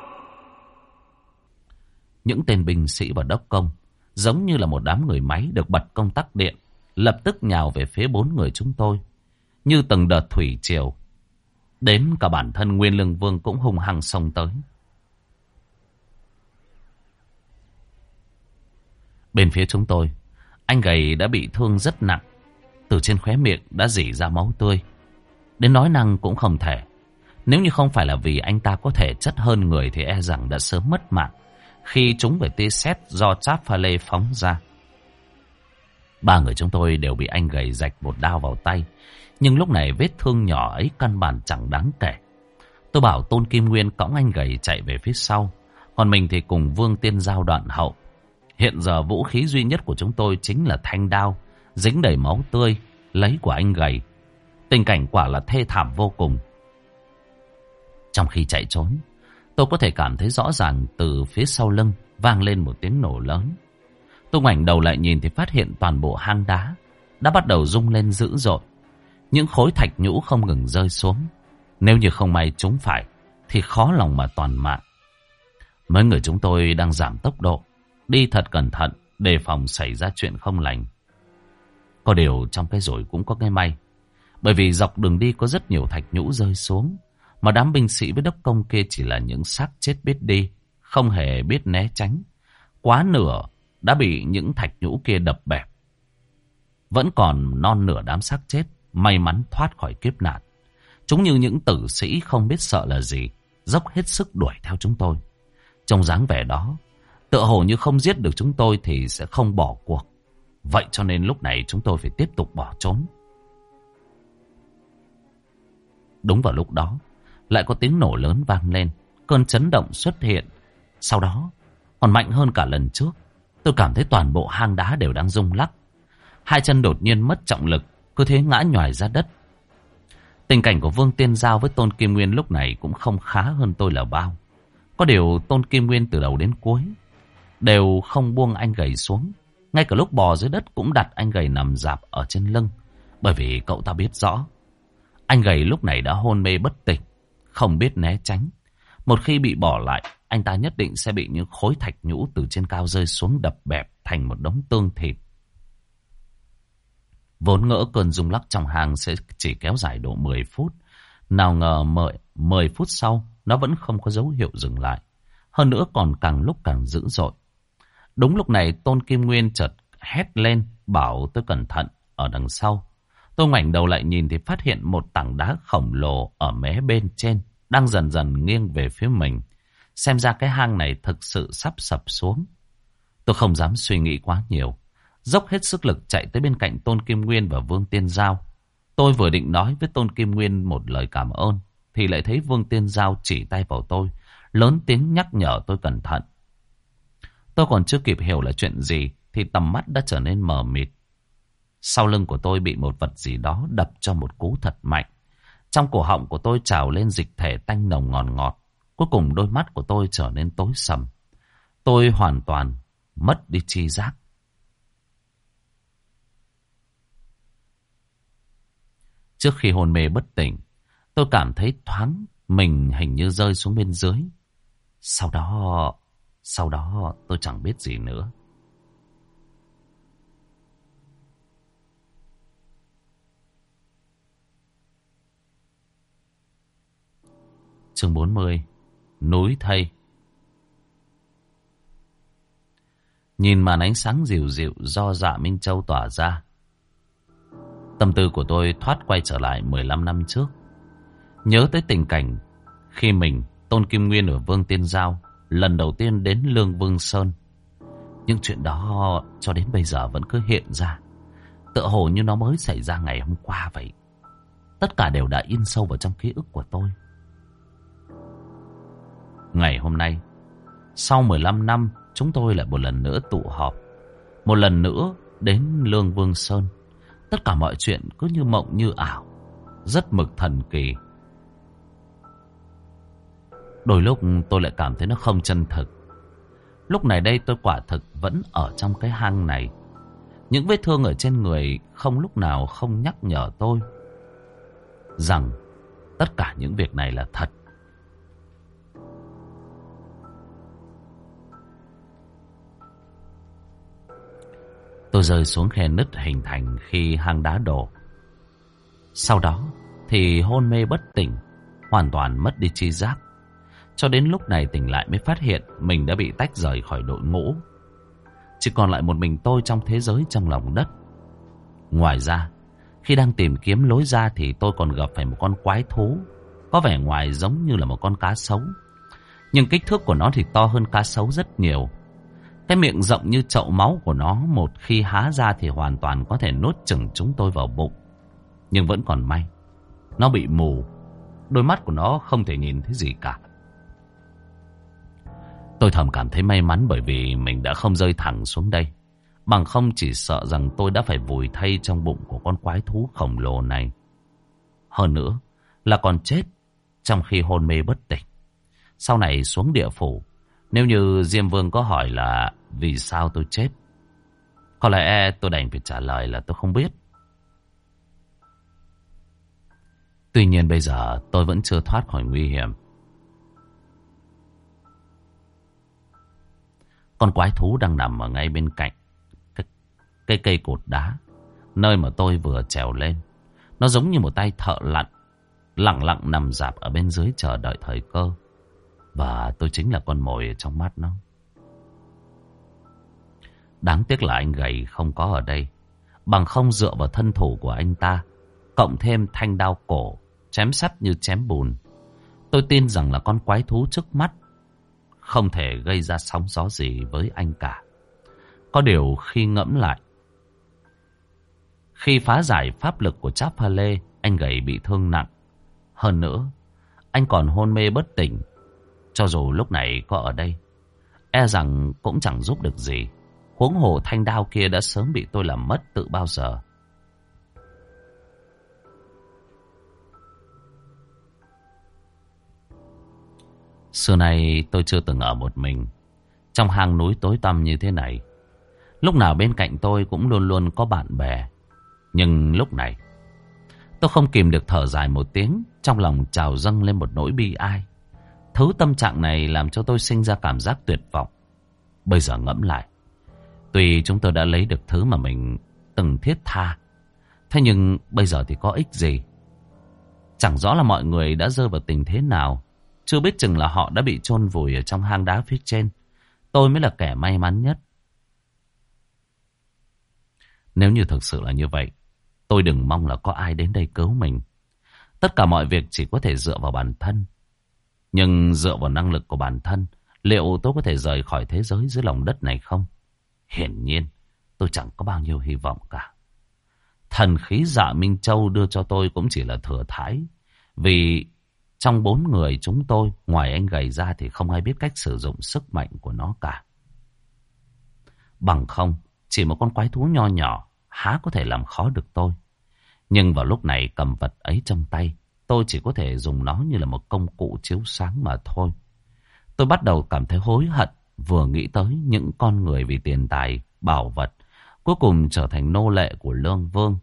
Những tên binh sĩ và đốc công giống như là một đám người máy được bật công tắc điện, lập tức nhào về phía bốn người chúng tôi như từng đợt thủy triều. Đến cả bản thân Nguyên Lương Vương cũng hung hăng xông tới. Bên phía chúng tôi, anh gầy đã bị thương rất nặng, từ trên khóe miệng đã rỉ ra máu tươi. Đến nói năng cũng không thể. Nếu như không phải là vì anh ta có thể chất hơn người thì e rằng đã sớm mất mạng khi chúng phải tia sét do cháp pha lê phóng ra. Ba người chúng tôi đều bị anh gầy rạch một đao vào tay, nhưng lúc này vết thương nhỏ ấy căn bản chẳng đáng kể. Tôi bảo Tôn Kim Nguyên cõng anh gầy chạy về phía sau, còn mình thì cùng Vương Tiên Giao đoạn hậu. Hiện giờ vũ khí duy nhất của chúng tôi chính là thanh đao dính đầy máu tươi lấy của anh gầy. Tình cảnh quả là thê thảm vô cùng. Trong khi chạy trốn, tôi có thể cảm thấy rõ ràng từ phía sau lưng vang lên một tiếng nổ lớn. Tôi ngoảnh đầu lại nhìn thì phát hiện toàn bộ hang đá đã bắt đầu rung lên dữ dội. Những khối thạch nhũ không ngừng rơi xuống. Nếu như không may chúng phải thì khó lòng mà toàn mạng. Mấy người chúng tôi đang giảm tốc độ, đi thật cẩn thận, đề phòng xảy ra chuyện không lành. Có điều trong cái rồi cũng có cái may, bởi vì dọc đường đi có rất nhiều thạch nhũ rơi xuống, mà đám binh sĩ với đốc công kia chỉ là những xác chết biết đi, không hề biết né tránh. Quá nửa đã bị những thạch nhũ kia đập bẹp. Vẫn còn non nửa đám xác chết may mắn thoát khỏi kiếp nạn. Chúng như những tử sĩ không biết sợ là gì, dốc hết sức đuổi theo chúng tôi. Trong dáng vẻ đó, tựa hồ như không giết được chúng tôi thì sẽ không bỏ cuộc. Vậy cho nên lúc này chúng tôi phải tiếp tục bỏ trốn. Đúng vào lúc đó, lại có tiếng nổ lớn vang lên, cơn chấn động xuất hiện. Sau đó, còn mạnh hơn cả lần trước. Tôi cảm thấy toàn bộ hang đá đều đang rung lắc. Hai chân đột nhiên mất trọng lực, cứ thế ngã nhoài ra đất. Tình cảnh của Vương Tiên Giao với Tôn Kim Nguyên lúc này cũng không khá hơn tôi là bao. Có điều Tôn Kim Nguyên từ đầu đến cuối đều không buông anh gầy xuống. Ngay cả lúc bò dưới đất cũng đặt anh gầy nằm rạp ở trên lưng. Bởi vì cậu ta biết rõ, anh gầy lúc này đã hôn mê bất tỉnh, không biết né tránh. Một khi bị bỏ lại, anh ta nhất định sẽ bị những khối thạch nhũ từ trên cao rơi xuống đập bẹp thành một đống tương thịt. Vốn ngỡ cơn rung lắc trong hang sẽ chỉ kéo dài độ mười phút. Nào ngờ mười phút sau, nó vẫn không có dấu hiệu dừng lại. Hơn nữa còn càng lúc càng dữ dội. Đúng lúc này Tôn Kim Nguyên chợt hét lên, bảo tôi cẩn thận ở đằng sau. Tôi ngoảnh đầu lại nhìn thì phát hiện một tảng đá khổng lồ ở mé bên trên đang dần dần nghiêng về phía mình. Xem ra cái hang này thực sự sắp sập xuống. Tôi không dám suy nghĩ quá nhiều, dốc hết sức lực chạy tới bên cạnh Tôn Kim Nguyên và Vương Tiên Giao. Tôi vừa định nói với Tôn Kim Nguyên một lời cảm ơn thì lại thấy Vương Tiên Giao chỉ tay vào tôi, lớn tiếng nhắc nhở tôi cẩn thận. Tôi còn chưa kịp hiểu là chuyện gì thì tầm mắt đã trở nên mờ mịt. Sau lưng của tôi bị một vật gì đó đập cho một cú thật mạnh. Trong cổ họng của tôi trào lên dịch thể tanh nồng ngọt ngọt. Cuối cùng đôi mắt của tôi trở nên tối sầm. Tôi hoàn toàn mất đi tri giác. Trước khi hôn mê bất tỉnh, tôi cảm thấy thoáng mình hình như rơi xuống bên dưới. Sau đó, sau đó tôi chẳng biết gì nữa. Chương bốn mươi. Núi thây. Nhìn màn ánh sáng dịu dịu do Dạ Minh Châu tỏa ra, tâm tư của tôi thoát quay trở lại mười lăm năm trước. Nhớ tới tình cảnh khi mình, Tôn Kim Nguyên ở Vương Tiên Giao, lần đầu tiên đến Lương Vương Sơn. Những chuyện đó cho đến bây giờ vẫn cứ hiện ra, tựa hồ như nó mới xảy ra ngày hôm qua vậy. Tất cả đều đã in sâu vào trong ký ức của tôi. Ngày hôm nay, sau mười lăm năm, chúng tôi lại một lần nữa tụ họp. Một lần nữa đến Lương Vương Sơn. Tất cả mọi chuyện cứ như mộng như ảo, rất mực thần kỳ. Đôi lúc tôi lại cảm thấy nó không chân thực. Lúc này đây tôi quả thực vẫn ở trong cái hang này. Những vết thương ở trên người không lúc nào không nhắc nhở tôi rằng tất cả những việc này là thật. Tôi rơi xuống khe nứt hình thành khi hang đá đổ. Sau đó thì hôn mê bất tỉnh, hoàn toàn mất đi tri giác. Cho đến lúc này tỉnh lại mới phát hiện mình đã bị tách rời khỏi đội ngũ. Chỉ còn lại một mình tôi trong thế giới trong lòng đất. Ngoài ra, khi đang tìm kiếm lối ra thì tôi còn gặp phải một con quái thú. Có vẻ ngoài giống như là một con cá sấu, nhưng kích thước của nó thì to hơn cá sấu rất nhiều. Cái miệng rộng như chậu máu của nó một khi há ra thì hoàn toàn có thể nuốt chửng chúng tôi vào bụng. Nhưng vẫn còn may, nó bị mù, đôi mắt của nó không thể nhìn thấy gì cả. Tôi thầm cảm thấy may mắn bởi vì mình đã không rơi thẳng xuống đây. Bằng không chỉ sợ rằng tôi đã phải vùi thay trong bụng của con quái thú khổng lồ này. Hơn nữa là còn chết trong khi hôn mê bất tỉnh. Sau này xuống địa phủ, nếu như Diêm Vương có hỏi là vì sao tôi chết, có lẽ tôi đành phải trả lời là tôi không biết. Tuy nhiên bây giờ tôi vẫn chưa thoát khỏi nguy hiểm. Con quái thú đang nằm ở ngay bên cạnh cái, cái cây cột đá, nơi mà tôi vừa trèo lên. Nó giống như một tay thợ lặn, lặng lặng nằm rạp ở bên dưới chờ đợi thời cơ. Và tôi chính là con mồi ở trong mắt nó. Đáng tiếc là anh gầy không có ở đây. Bằng không dựa vào thân thủ của anh ta, cộng thêm thanh đao cổ, chém sắt như chém bùn, tôi tin rằng là con quái thú trước mắt không thể gây ra sóng gió gì với anh cả. Có điều khi ngẫm lại, khi phá giải pháp lực của Cháp Pha Lê, anh gầy bị thương nặng. Hơn nữa, anh còn hôn mê bất tỉnh. Cho dù lúc này có ở đây, e rằng cũng chẳng giúp được gì. Huống hồ thanh đao kia đã sớm bị tôi làm mất từ bao giờ. Xưa nay tôi chưa từng ở một mình trong hang núi tối tăm như thế này. Lúc nào bên cạnh tôi cũng luôn luôn có bạn bè. Nhưng lúc này tôi không kìm được thở dài một tiếng, trong lòng trào dâng lên một nỗi bi ai. Thứ tâm trạng này làm cho tôi sinh ra cảm giác tuyệt vọng. Bây giờ ngẫm lại, tuy chúng tôi đã lấy được thứ mà mình từng thiết tha, thế nhưng bây giờ thì có ích gì? Chẳng rõ là mọi người đã rơi vào tình thế nào. Chưa biết chừng là họ đã bị chôn vùi ở trong hang đá phía trên. Tôi mới là kẻ may mắn nhất. Nếu như thực sự là như vậy, tôi đừng mong là có ai đến đây cứu mình. Tất cả mọi việc chỉ có thể dựa vào bản thân. Nhưng dựa vào năng lực của bản thân, liệu tôi có thể rời khỏi thế giới dưới lòng đất này không? Hiển nhiên, tôi chẳng có bao nhiêu hy vọng cả. Thần khí Dạ Minh Châu đưa cho tôi cũng chỉ là thừa thãi. Vì trong bốn người chúng tôi, ngoài anh gầy ra thì không ai biết cách sử dụng sức mạnh của nó cả. Bằng không, chỉ một con quái thú nho nhỏ há có thể làm khó được tôi. Nhưng vào lúc này cầm vật ấy trong tay, tôi chỉ có thể dùng nó như là một công cụ chiếu sáng mà thôi. Tôi bắt đầu cảm thấy hối hận vừa nghĩ tới những con người vì tiền tài, bảo vật, cuối cùng trở thành nô lệ của Lương Vương.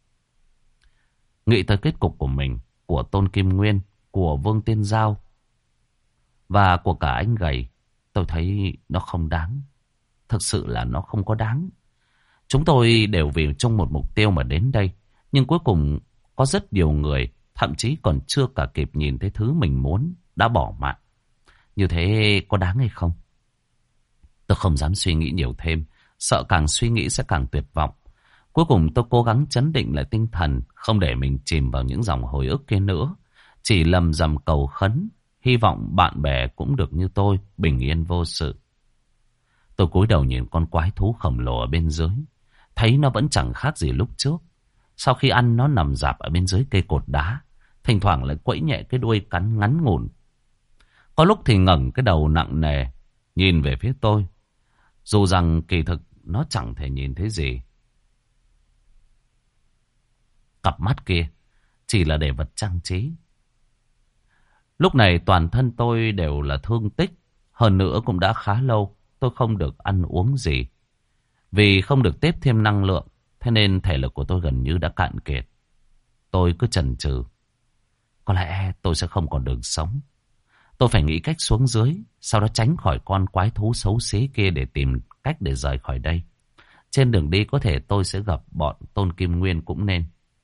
Nghĩ tới kết cục của mình, của Tôn Kim Nguyên, của Vương Tiên Giao và của cả anh gầy, tôi thấy nó không đáng. Thực sự là nó không có đáng. Chúng tôi đều vì chung một mục tiêu mà đến đây. Nhưng cuối cùng có rất nhiều người, thậm chí còn chưa cả kịp nhìn thấy thứ mình muốn, đã bỏ mạng. Như thế có đáng hay không? Tôi không dám suy nghĩ nhiều thêm, sợ càng suy nghĩ sẽ càng tuyệt vọng. Cuối cùng tôi cố gắng trấn định lại tinh thần, không để mình chìm vào những dòng hồi ức kia nữa. Chỉ lầm rầm cầu khấn, hy vọng bạn bè cũng được như tôi, bình yên vô sự. Tôi cúi đầu nhìn con quái thú khổng lồ ở bên dưới, thấy nó vẫn chẳng khác gì lúc trước. Sau khi ăn, nó nằm rạp ở bên dưới cây cột đá, thỉnh thoảng lại quẫy nhẹ cái đuôi cắn ngắn ngủn. Có lúc thì ngẩng cái đầu nặng nề, nhìn về phía tôi. Dù rằng kỳ thực nó chẳng thể nhìn thấy gì. Cặp mắt kia chỉ là để vật trang trí. Lúc này toàn thân tôi đều là thương tích. Hơn nữa cũng đã khá lâu tôi không được ăn uống gì. Vì không được tiếp thêm năng lượng, thế nên thể lực của tôi gần như đã cạn kiệt. Tôi cứ chần chừ. Có lẽ tôi sẽ không còn đường sống. Tôi phải nghĩ cách xuống dưới, sau đó tránh khỏi con quái thú xấu xí kia để tìm cách để rời khỏi đây. Trên đường đi có thể tôi sẽ gặp bọn Tôn Kim Nguyên cũng nên.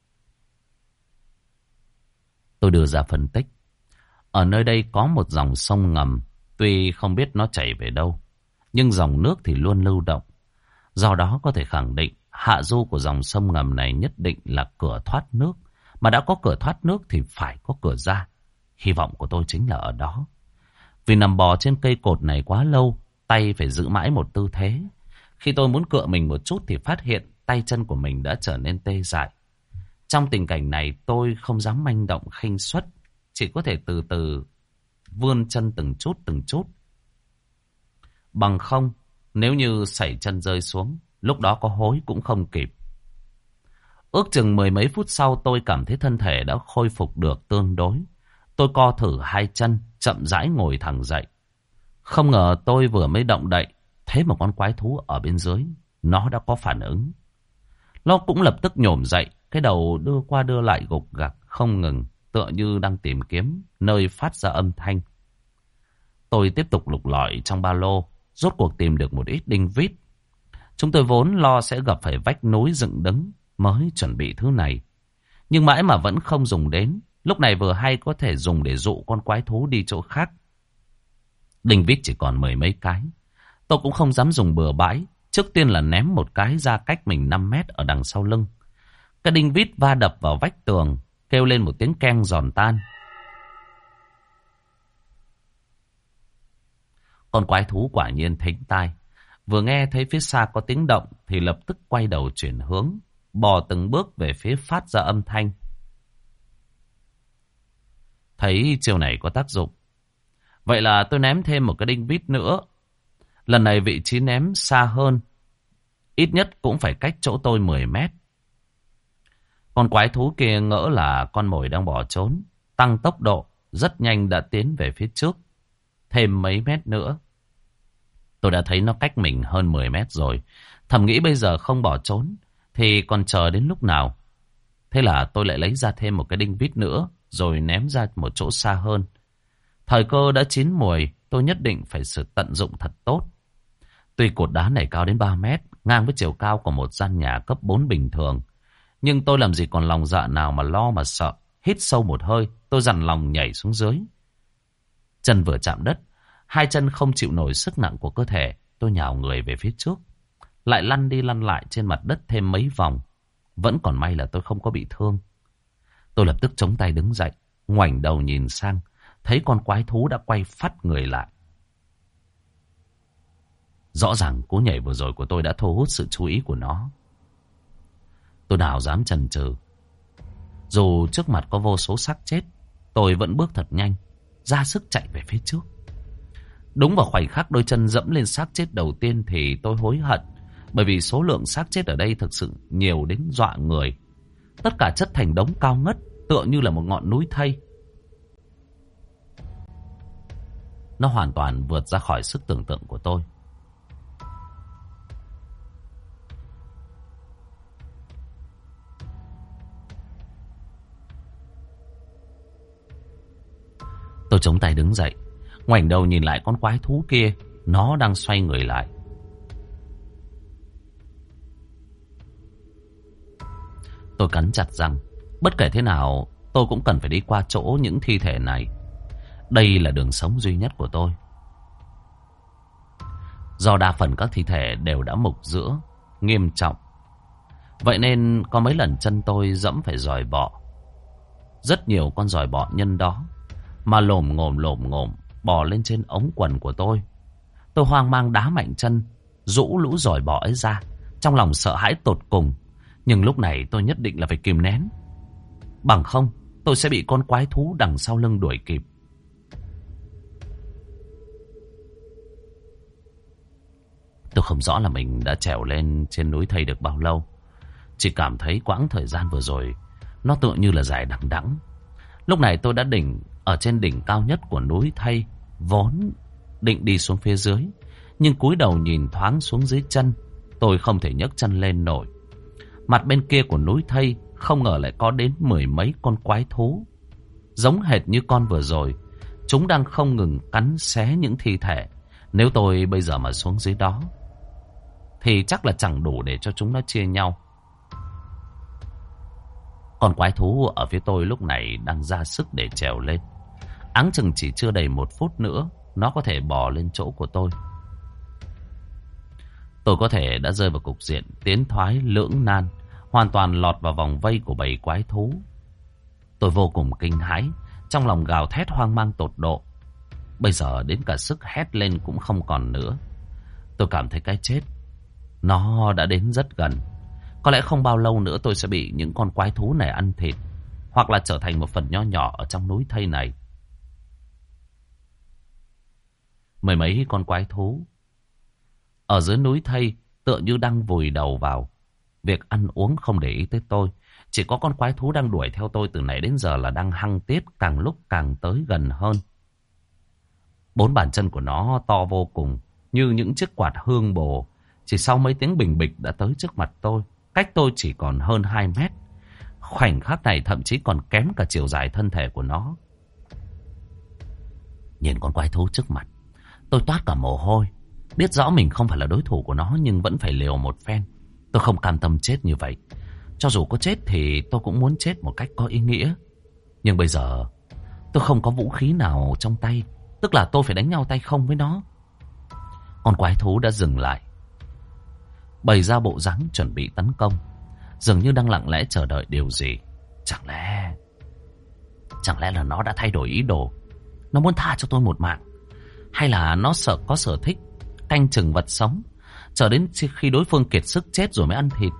Tôi đưa ra phân tích. Ở nơi đây có một dòng sông ngầm, tuy không biết nó chảy về đâu, nhưng dòng nước thì luôn lưu động. Do đó có thể khẳng định hạ du của dòng sông ngầm này nhất định là cửa thoát nước. Mà đã có cửa thoát nước thì phải có cửa ra. Hy vọng của tôi chính là ở đó. Vì nằm bò trên cây cột này quá lâu, tay phải giữ mãi một tư thế. Khi tôi muốn cựa mình một chút thì phát hiện tay chân của mình đã trở nên tê dại. Trong tình cảnh này tôi không dám manh động khinh suất, chỉ có thể từ từ vươn chân từng chút từng chút. Bằng không, nếu như sẩy chân rơi xuống, lúc đó có hối cũng không kịp. Ước chừng mười mấy phút sau tôi cảm thấy thân thể đã khôi phục được tương đối. Tôi co thử hai chân, chậm rãi ngồi thẳng dậy. Không ngờ tôi vừa mới động đậy, thấy một con quái thú ở bên dưới. Nó đã có phản ứng. Nó cũng lập tức nhổm dậy, cái đầu đưa qua đưa lại gục gặc không ngừng, tựa như đang tìm kiếm nơi phát ra âm thanh. Tôi tiếp tục lục lọi trong ba lô, rốt cuộc tìm được một ít đinh vít. Chúng tôi vốn lo sẽ gặp phải vách núi dựng đứng mới chuẩn bị thứ này. Nhưng mãi mà vẫn không dùng đến. Lúc này vừa hay có thể dùng để dụ con quái thú đi chỗ khác. Đinh vít chỉ còn mười mấy cái. Tôi cũng không dám dùng bừa bãi. Trước tiên là ném một cái ra cách mình năm mét ở đằng sau lưng. Cái đinh vít va đập vào vách tường, kêu lên một tiếng keng giòn tan. Con quái thú quả nhiên thính tai. Vừa nghe thấy phía xa có tiếng động thì lập tức quay đầu chuyển hướng, bò từng bước về phía phát ra âm thanh. Thấy chiêu này có tác dụng, vậy là tôi ném thêm một cái đinh vít nữa. Lần này vị trí ném xa hơn, ít nhất cũng phải cách chỗ tôi mười mét. Con quái thú kia ngỡ là con mồi đang bỏ trốn, tăng tốc độ, rất nhanh đã tiến về phía trước. Thêm mấy mét nữa, tôi đã thấy nó cách mình hơn mười mét rồi. Thầm nghĩ bây giờ không bỏ trốn thì còn chờ đến lúc nào. Thế là tôi lại lấy ra thêm một cái đinh vít nữa, rồi ném ra một chỗ xa hơn. Thời cơ đã chín mùi, tôi nhất định phải sự tận dụng thật tốt. Tuy cột đá này cao đến ba mét, ngang với chiều cao của một gian nhà cấp bốn bình thường, nhưng tôi làm gì còn lòng dạ nào mà lo mà sợ. Hít sâu một hơi, tôi dằn lòng nhảy xuống dưới. Chân vừa chạm đất, hai chân không chịu nổi sức nặng của cơ thể, tôi nhào người về phía trước, lại lăn đi lăn lại trên mặt đất thêm mấy vòng. Vẫn còn may là tôi không có bị thương. Tôi lập tức chống tay đứng dậy, ngoảnh đầu nhìn sang, thấy con quái thú đã quay phắt người lại. Rõ ràng cú nhảy vừa rồi của tôi đã thu hút sự chú ý của nó. Tôi nào dám chần chừ. Dù trước mặt có vô số xác chết, tôi vẫn bước thật nhanh, ra sức chạy về phía trước. Đúng vào khoảnh khắc đôi chân dẫm lên xác chết đầu tiên thì tôi hối hận. Bởi vì số lượng xác chết ở đây thực sự nhiều đến dọa người. Tất cả chất thành đống cao ngất, tựa như là một ngọn núi thây. Nó hoàn toàn vượt ra khỏi sức tưởng tượng của tôi. Tôi chống tay đứng dậy, ngoảnh đầu nhìn lại con quái thú kia. Nó đang xoay người lại. Tôi cắn chặt răng. Bất kể thế nào, tôi cũng cần phải đi qua chỗ những thi thể này. Đây là đường sống duy nhất của tôi. Do đa phần các thi thể đều đã mục rữa, nghiêm trọng. Vậy nên có mấy lần chân tôi dẫm phải giòi bọ. Rất nhiều con giòi bọ nhân đó mà lồm ngồm lồm ngồm bò lên trên ống quần của tôi. Tôi hoang mang đá mạnh chân, rũ lũ giòi bọ ấy ra, trong lòng sợ hãi tột cùng. Nhưng lúc này tôi nhất định là phải kìm nén, bằng không tôi sẽ bị con quái thú đằng sau lưng đuổi kịp. Tôi không rõ là mình đã trèo lên trên núi thây được bao lâu. Chỉ cảm thấy quãng thời gian vừa rồi nó tựa như là dài đằng đẵng. Lúc này tôi đã đỉnh ở trên đỉnh cao nhất của núi thây, vốn định đi xuống phía dưới, nhưng cúi đầu nhìn thoáng xuống dưới chân, tôi không thể nhấc chân lên nổi. Mặt bên kia của núi thây không ngờ lại có đến mười mấy con quái thú, giống hệt như con vừa rồi. Chúng đang không ngừng cắn xé những thi thể. Nếu tôi bây giờ mà xuống dưới đó thì chắc là chẳng đủ để cho chúng nó chia nhau. Con quái thú ở phía tôi lúc này đang ra sức để trèo lên. Áng chừng chỉ chưa đầy một phút nữa nó có thể bò lên chỗ của tôi. Tôi có thể đã rơi vào cục diện tiến thoái lưỡng nan, hoàn toàn lọt vào vòng vây của bầy quái thú. Tôi vô cùng kinh hãi, trong lòng gào thét hoang mang tột độ. Bây giờ đến cả sức hét lên cũng không còn nữa. Tôi cảm thấy cái chết nó đã đến rất gần. Có lẽ không bao lâu nữa tôi sẽ bị những con quái thú này ăn thịt, hoặc là trở thành một phần nho nhỏ ở trong núi thây này. Mười mấy con quái thú ở dưới núi thây tựa như đang vùi đầu vào việc ăn uống, không để ý tới tôi. Chỉ có con quái thú đang đuổi theo tôi từ nãy đến giờ là đang hăng tiết, càng lúc càng tới gần hơn. Bốn bàn chân của nó to vô cùng, như những chiếc quạt hương bồ. Chỉ sau mấy tiếng bình bịch đã tới trước mặt tôi, cách tôi chỉ còn hơn hai mét. Khoảnh khắc này thậm chí còn kém cả chiều dài thân thể của nó. Nhìn con quái thú trước mặt, tôi toát cả mồ hôi. Biết rõ mình không phải là đối thủ của nó, nhưng vẫn phải liều một phen. Tôi không cam tâm chết như vậy. Cho dù có chết thì tôi cũng muốn chết một cách có ý nghĩa. Nhưng bây giờ tôi không có vũ khí nào trong tay, tức là tôi phải đánh nhau tay không với nó. Con quái thú đã dừng lại, bày ra bộ dáng chuẩn bị tấn công, dường như đang lặng lẽ chờ đợi điều gì. Chẳng lẽ Chẳng lẽ là nó đã thay đổi ý đồ? Nó muốn tha cho tôi một mạng? Hay là nó sợ có sở thích canh chừng vật sống, chờ đến khi đối phương kiệt sức chết rồi mới ăn thịt?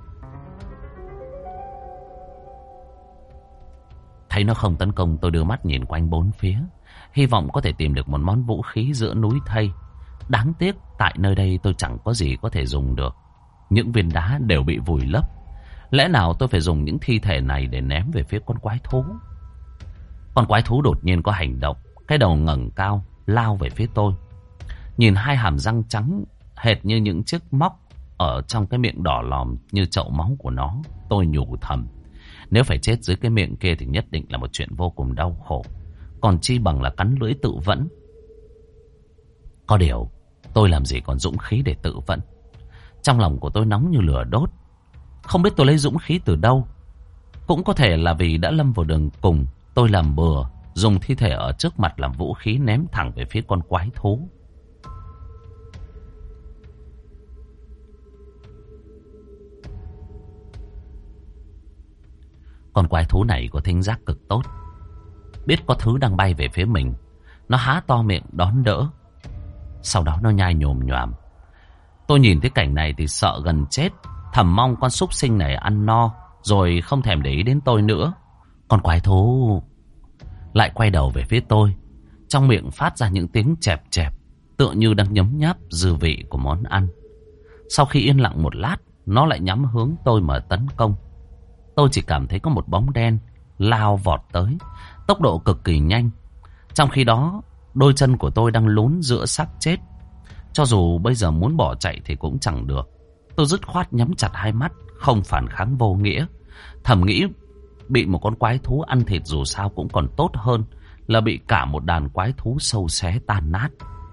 Thấy nó không tấn công, tôi đưa mắt nhìn quanh bốn phía, hy vọng có thể tìm được một món vũ khí giữa núi thây. Đáng tiếc tại nơi đây tôi chẳng có gì có thể dùng được. Những viên đá đều bị vùi lấp. Lẽ nào tôi phải dùng những thi thể này để ném về phía con quái thú? Con quái thú đột nhiên có hành động, cái đầu ngẩng cao lao về phía tôi. Nhìn hai hàm răng trắng hệt như những chiếc móc ở trong cái miệng đỏ lòm như chậu máu của nó, tôi nhủ thầm, nếu phải chết dưới cái miệng kia thì nhất định là một chuyện vô cùng đau khổ, còn chi bằng là cắn lưỡi tự vẫn. Có điều tôi làm gì còn dũng khí để tự vẫn. Trong lòng của tôi nóng như lửa đốt. Không biết tôi lấy dũng khí từ đâu. Cũng có thể là vì đã lâm vào đường cùng, tôi làm bừa, dùng thi thể ở trước mặt làm vũ khí ném thẳng về phía con quái thú. Con quái thú này có thính giác cực tốt, biết có thứ đang bay về phía mình. Nó há to miệng đón đỡ, sau đó nó nhai nhồm nhoàm. Tôi nhìn thấy cảnh này thì sợ gần chết, thầm mong con súc sinh này ăn no rồi không thèm để ý đến tôi nữa. Con quái thú lại quay đầu về phía tôi, trong miệng phát ra những tiếng chẹp chẹp, tựa như đang nhấm nháp dư vị của món ăn. Sau khi yên lặng một lát, nó lại nhắm hướng tôi mà tấn công. Tôi chỉ cảm thấy có một bóng đen lao vọt tới, tốc độ cực kỳ nhanh. Trong khi đó, đôi chân của tôi đang lún giữa xác chết. Cho dù bây giờ muốn bỏ chạy thì cũng chẳng được. Tôi dứt khoát nhắm chặt hai mắt, không phản kháng vô nghĩa. Thầm nghĩ bị một con quái thú ăn thịt dù sao cũng còn tốt hơn là bị cả một đàn quái thú sâu xé tan nát.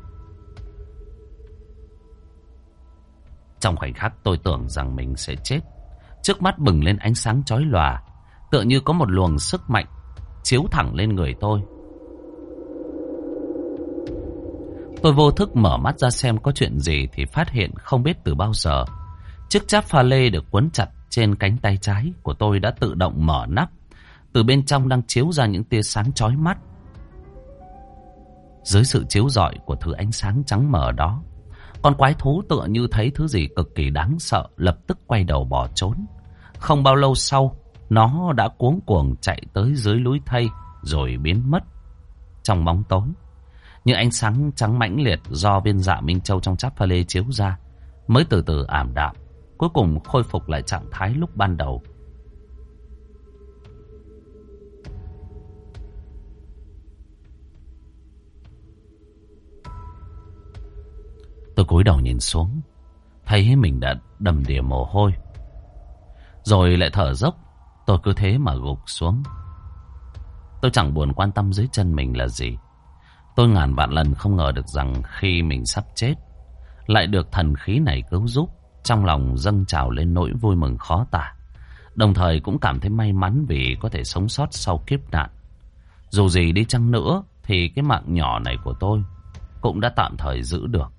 Trong khoảnh khắc tôi tưởng rằng mình sẽ chết, trước mắt bừng lên ánh sáng chói lòa, tựa như có một luồng sức mạnh chiếu thẳng lên người tôi. Tôi vô thức mở mắt ra xem có chuyện gì thì phát hiện không biết từ bao giờ chiếc cháp pha lê được quấn chặt trên cánh tay trái của tôi đã tự động mở nắp. Từ bên trong đang chiếu ra những tia sáng chói mắt. Dưới sự chiếu rọi của thứ ánh sáng trắng mờ đó, con quái thú tựa như thấy thứ gì cực kỳ đáng sợ, lập tức quay đầu bỏ trốn. Không bao lâu sau, nó đã cuống cuồng chạy tới dưới núi thây rồi biến mất trong bóng tối. Những ánh sáng trắng mãnh liệt do viên dạ Minh Châu trong cháp pha lê chiếu ra mới từ từ ảm đạm, cuối cùng khôi phục lại trạng thái lúc ban đầu. Tôi cúi đầu nhìn xuống, thấy mình đã đầm đìa mồ hôi, rồi lại thở dốc. Tôi cứ thế mà gục xuống. Tôi chẳng buồn quan tâm dưới chân mình là gì. Tôi ngàn vạn lần không ngờ được rằng khi mình sắp chết, lại được thần khí này cứu giúp. Trong lòng dâng trào lên nỗi vui mừng khó tả, đồng thời cũng cảm thấy may mắn vì có thể sống sót sau kiếp nạn. Dù gì đi chăng nữa thì cái mạng nhỏ này của tôi cũng đã tạm thời giữ được.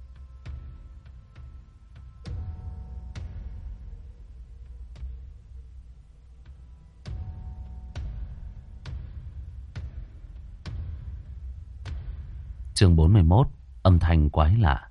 Chương bốn mươi mốt. Âm thanh quái lạ.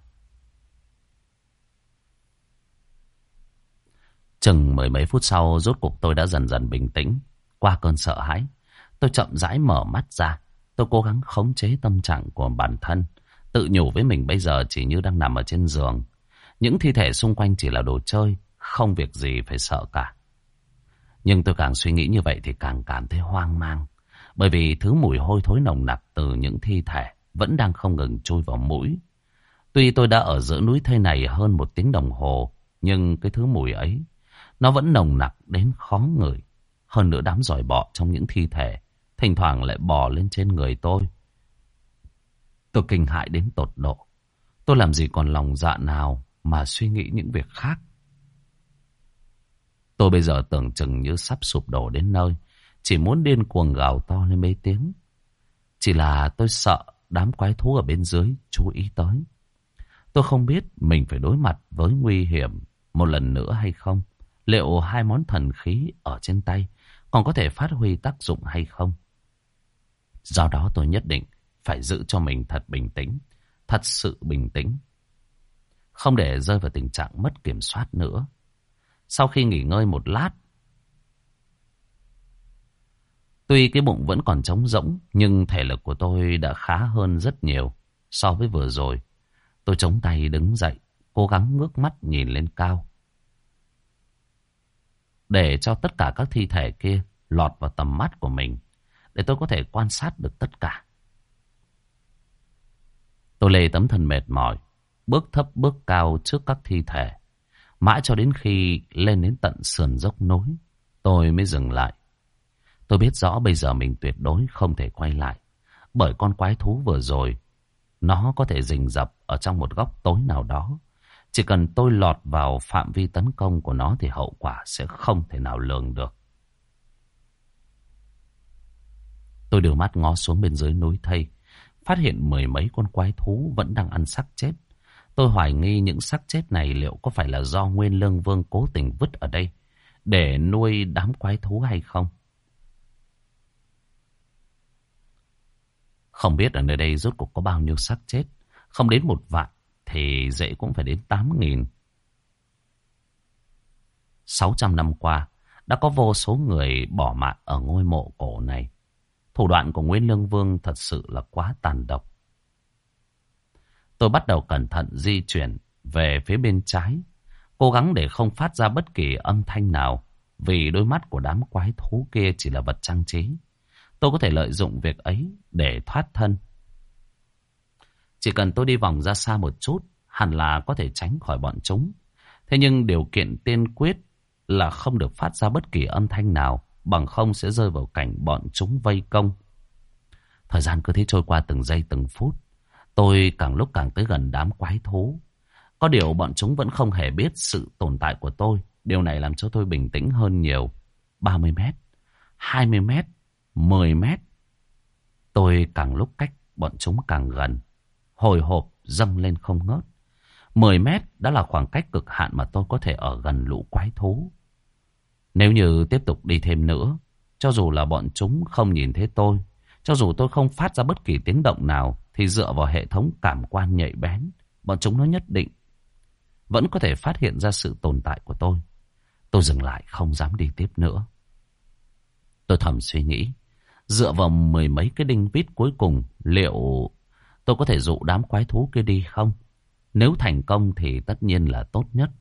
Chừng mười mấy phút sau, rốt cuộc tôi đã dần dần bình tĩnh. Qua cơn sợ hãi, tôi chậm rãi mở mắt ra. Tôi cố gắng khống chế tâm trạng của bản thân, tự nhủ với mình bây giờ chỉ như đang nằm ở trên giường. Những thi thể xung quanh chỉ là đồ chơi, không việc gì phải sợ cả. Nhưng tôi càng suy nghĩ như vậy thì càng cảm thấy hoang mang. Bởi vì thứ mùi hôi thối nồng nặc từ những thi thể vẫn đang không ngừng chui vào mũi. Tuy tôi đã ở giữa núi thây này hơn một tiếng đồng hồ, nhưng cái thứ mùi ấy nó vẫn nồng nặc đến khó ngửi. Hơn nữa đám giòi bọ trong những thi thể thỉnh thoảng lại bò lên trên người tôi. Tôi kinh hãi đến tột độ. Tôi làm gì còn lòng dạ nào mà suy nghĩ những việc khác. Tôi bây giờ tưởng chừng như sắp sụp đổ đến nơi, chỉ muốn điên cuồng gào to lên mấy tiếng. Chỉ là tôi sợ đám quái thú ở bên dưới chú ý tới. Tôi không biết mình phải đối mặt với nguy hiểm một lần nữa hay không. Liệu hai món thần khí ở trên tay còn có thể phát huy tác dụng hay không? Do đó tôi nhất định phải giữ cho mình thật bình tĩnh, thật sự bình tĩnh, không để rơi vào tình trạng mất kiểm soát nữa. Sau khi nghỉ ngơi một lát, tuy cái bụng vẫn còn trống rỗng, nhưng thể lực của tôi đã khá hơn rất nhiều so với vừa rồi. Tôi chống tay đứng dậy, cố gắng ngước mắt nhìn lên cao, để cho tất cả các thi thể kia lọt vào tầm mắt của mình, để tôi có thể quan sát được tất cả. Tôi lê tấm thân mệt mỏi, bước thấp bước cao trước các thi thể, mãi cho đến khi lên đến tận sườn dốc núi, tôi mới dừng lại. Tôi biết rõ bây giờ mình tuyệt đối không thể quay lại, bởi con quái thú vừa rồi, nó có thể rình rập ở trong một góc tối nào đó. Chỉ cần tôi lọt vào phạm vi tấn công của nó thì hậu quả sẽ không thể nào lường được. Tôi đưa mắt ngó xuống bên dưới núi thây, phát hiện mười mấy con quái thú vẫn đang ăn xác chết. Tôi hoài nghi những xác chết này liệu có phải là do Nguyên Lương Vương cố tình vứt ở đây để nuôi đám quái thú hay không. Không biết ở nơi đây rốt cuộc có bao nhiêu xác chết. Không đến một vạn thì dễ cũng phải đến tám nghìn. Sáu trăm năm qua, đã có vô số người bỏ mạng ở ngôi mộ cổ này. Thủ đoạn của Nguyên Lương Vương thật sự là quá tàn độc. Tôi bắt đầu cẩn thận di chuyển về phía bên trái, cố gắng để không phát ra bất kỳ âm thanh nào, vì đôi mắt của đám quái thú kia chỉ là vật trang trí. Tôi có thể lợi dụng việc ấy để thoát thân. Chỉ cần tôi đi vòng ra xa một chút, hẳn là có thể tránh khỏi bọn chúng. Thế nhưng điều kiện tiên quyết là không được phát ra bất kỳ âm thanh nào, bằng không sẽ rơi vào cảnh bọn chúng vây công. Thời gian cứ thế trôi qua từng giây từng phút. Tôi càng lúc càng tới gần đám quái thú. Có điều bọn chúng vẫn không hề biết sự tồn tại của tôi. Điều này làm cho tôi bình tĩnh hơn nhiều. ba mươi mét, hai mươi mét, mười mét. Tôi càng lúc cách bọn chúng càng gần, hồi hộp dâng lên không ngớt. Mười mét đã là khoảng cách cực hạn mà tôi có thể ở gần lũ quái thú. Nếu như tiếp tục đi thêm nữa, cho dù là bọn chúng không nhìn thấy tôi, cho dù tôi không phát ra bất kỳ tiếng động nào, thì dựa vào hệ thống cảm quan nhạy bén, bọn chúng nó nhất định vẫn có thể phát hiện ra sự tồn tại của tôi. Tôi dừng lại không dám đi tiếp nữa. Tôi thầm suy nghĩ, dựa vào mười mấy cái đinh vít cuối cùng, liệu tôi có thể dụ đám quái thú kia đi không? Nếu thành công thì tất nhiên là tốt nhất.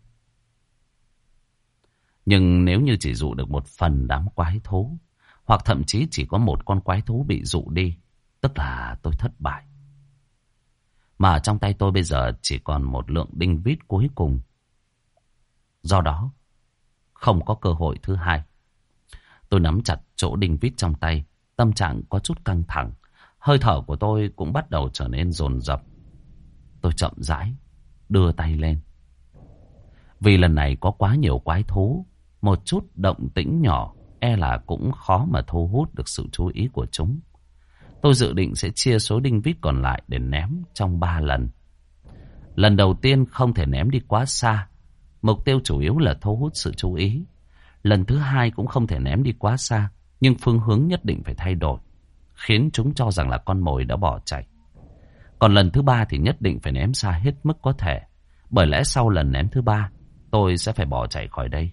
Nhưng nếu như chỉ dụ được một phần đám quái thú, hoặc thậm chí chỉ có một con quái thú bị dụ đi, tức là tôi thất bại. Mà trong tay tôi bây giờ chỉ còn một lượng đinh vít cuối cùng. Do đó, không có cơ hội thứ hai. Tôi nắm chặt chỗ đinh vít trong tay, tâm trạng có chút căng thẳng. Hơi thở của tôi cũng bắt đầu trở nên dồn dập. Tôi chậm rãi đưa tay lên. Vì lần này có quá nhiều quái thú, một chút động tĩnh nhỏ e là cũng khó mà thu hút được sự chú ý của chúng. Tôi dự định sẽ chia số đinh vít còn lại để ném trong ba lần. Lần đầu tiên không thể ném đi quá xa, mục tiêu chủ yếu là thu hút sự chú ý. Lần thứ hai cũng không thể ném đi quá xa, nhưng phương hướng nhất định phải thay đổi, khiến chúng cho rằng là con mồi đã bỏ chạy. Còn lần thứ ba thì nhất định phải ném xa hết mức có thể, bởi lẽ sau lần ném thứ ba, tôi sẽ phải bỏ chạy khỏi đây.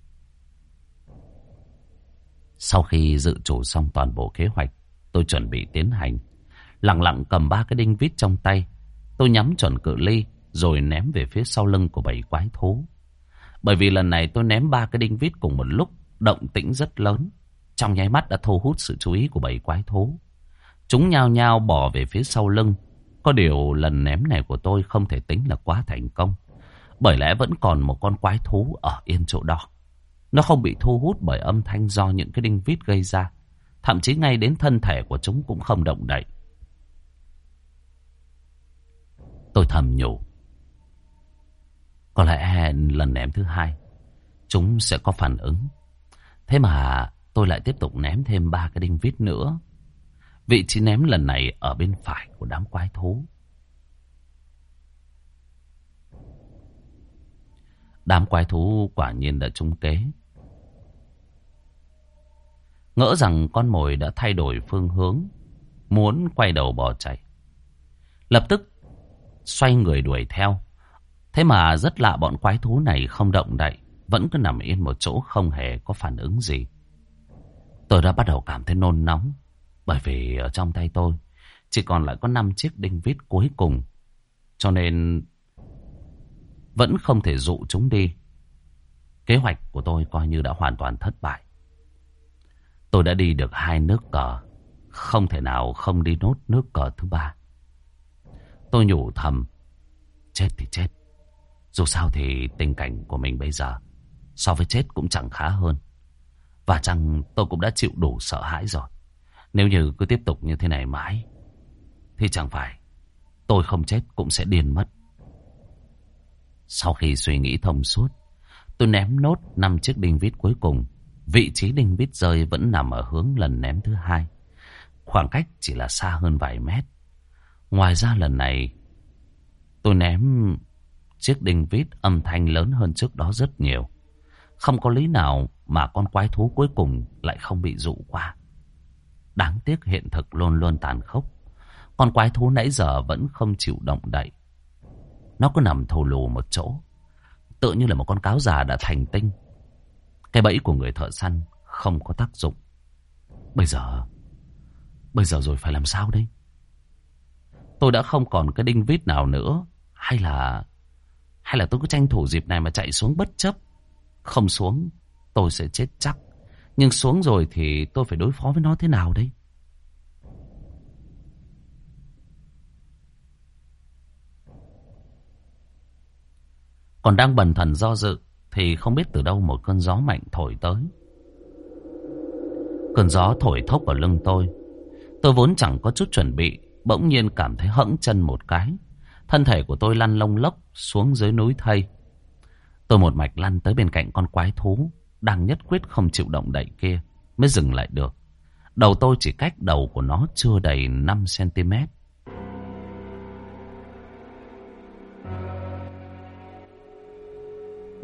Sau khi dự trù xong toàn bộ kế hoạch, tôi chuẩn bị tiến hành. Lặng lặng cầm ba cái đinh vít trong tay, tôi nhắm chuẩn cự ly rồi ném về phía sau lưng của bầy quái thú. Bởi vì lần này tôi ném ba cái đinh vít cùng một lúc, động tĩnh rất lớn, trong nháy mắt đã thu hút sự chú ý của bầy quái thú. Chúng nhao nhao bỏ về phía sau lưng. Có điều lần ném này của tôi không thể tính là quá thành công, bởi lẽ vẫn còn một con quái thú ở yên chỗ đó. Nó không bị thu hút bởi âm thanh do những cái đinh vít gây ra, thậm chí ngay đến thân thể của chúng cũng không động đậy. Tôi thầm nhủ, có lẽ lần ném thứ hai chúng sẽ có phản ứng. Thế mà tôi lại tiếp tục ném thêm ba cái đinh vít nữa. Vị trí ném lần này ở bên phải của đám quái thú. Đám quái thú quả nhiên đã trúng kế. Ngỡ rằng con mồi đã thay đổi phương hướng, muốn quay đầu bỏ chạy. Lập tức xoay người đuổi theo. Thế mà rất lạ, bọn quái thú này không động đậy, vẫn cứ nằm yên một chỗ không hề có phản ứng gì. Tôi đã bắt đầu cảm thấy nôn nóng, bởi vì ở trong tay tôi chỉ còn lại có năm chiếc đinh vít cuối cùng, cho nên vẫn không thể dụ chúng đi. Kế hoạch của tôi coi như đã hoàn toàn thất bại. Tôi đã đi được hai nước cờ, không thể nào không đi nốt nước cờ thứ ba. Tôi nhủ thầm, chết thì chết, dù sao thì tình cảnh của mình bây giờ so với chết cũng chẳng khá hơn. Và chăng tôi cũng đã chịu đủ sợ hãi rồi. Nếu như cứ tiếp tục như thế này mãi thì chẳng phải tôi không chết cũng sẽ điên mất. Sau khi suy nghĩ thông suốt, tôi ném nốt năm chiếc đinh vít cuối cùng. Vị trí đinh vít rơi vẫn nằm ở hướng lần ném thứ hai, khoảng cách chỉ là xa hơn vài mét. Ngoài ra lần này tôi ném chiếc đinh vít âm thanh lớn hơn trước đó rất nhiều. Không có lý nào mà con quái thú cuối cùng lại không bị dụ qua. Đáng tiếc hiện thực luôn luôn tàn khốc. Con quái thú nãy giờ vẫn không chịu động đậy. Nó cứ nằm thù lù một chỗ, tựa như là một con cáo già đã thành tinh. Cái bẫy của người thợ săn không có tác dụng. Bây giờ Bây giờ rồi phải làm sao đây? Tôi đã không còn cái đinh vít nào nữa. Hay là Hay là tôi cứ tranh thủ dịp này mà chạy xuống bất chấp? Không xuống tôi sẽ chết chắc, nhưng xuống rồi thì tôi phải đối phó với nó thế nào đây? Còn đang bần thần do dự thì không biết từ đâu một cơn gió mạnh thổi tới. Cơn gió thổi thốc vào lưng tôi. Tôi vốn chẳng có chút chuẩn bị, bỗng nhiên cảm thấy hẫng chân một cái. Thân thể của tôi lăn lông lốc xuống dưới núi thây. Tôi một mạch lăn tới bên cạnh con quái thú đang nhất quyết không chịu động đậy kia, mới dừng lại được. Đầu tôi chỉ cách đầu của nó chưa đầy năm xăng ti mét.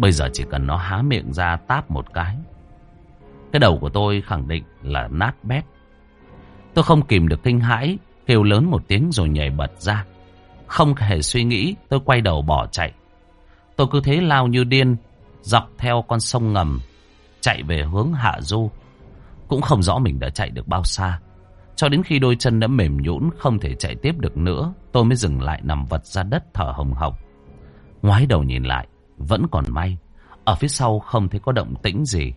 Bây giờ chỉ cần nó há miệng ra táp một cái, cái đầu của tôi khẳng định là nát bét. Tôi không kìm được kinh hãi, kêu lớn một tiếng rồi nhảy bật ra. Không hề suy nghĩ, tôi quay đầu bỏ chạy. Tôi cứ thế lao như điên, dọc theo con sông ngầm, chạy về hướng hạ du. Cũng không rõ mình đã chạy được bao xa. Cho đến khi đôi chân đã mềm nhũn không thể chạy tiếp được nữa, tôi mới dừng lại nằm vật ra đất thở hồng hộc. Ngoái đầu nhìn lại, vẫn còn may, ở phía sau không thấy có động tĩnh gì.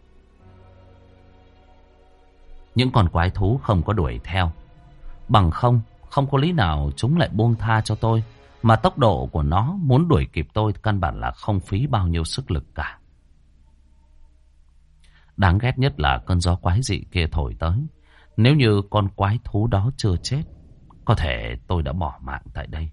Những con quái thú không có đuổi theo. Bằng không, không có lý nào chúng lại buông tha cho tôi. Mà tốc độ của nó muốn đuổi kịp tôi căn bản là không phí bao nhiêu sức lực cả. Đáng ghét nhất là cơn gió quái dị kia thổi tới. Nếu như con quái thú đó chưa chết, có thể tôi đã bỏ mạng tại đây.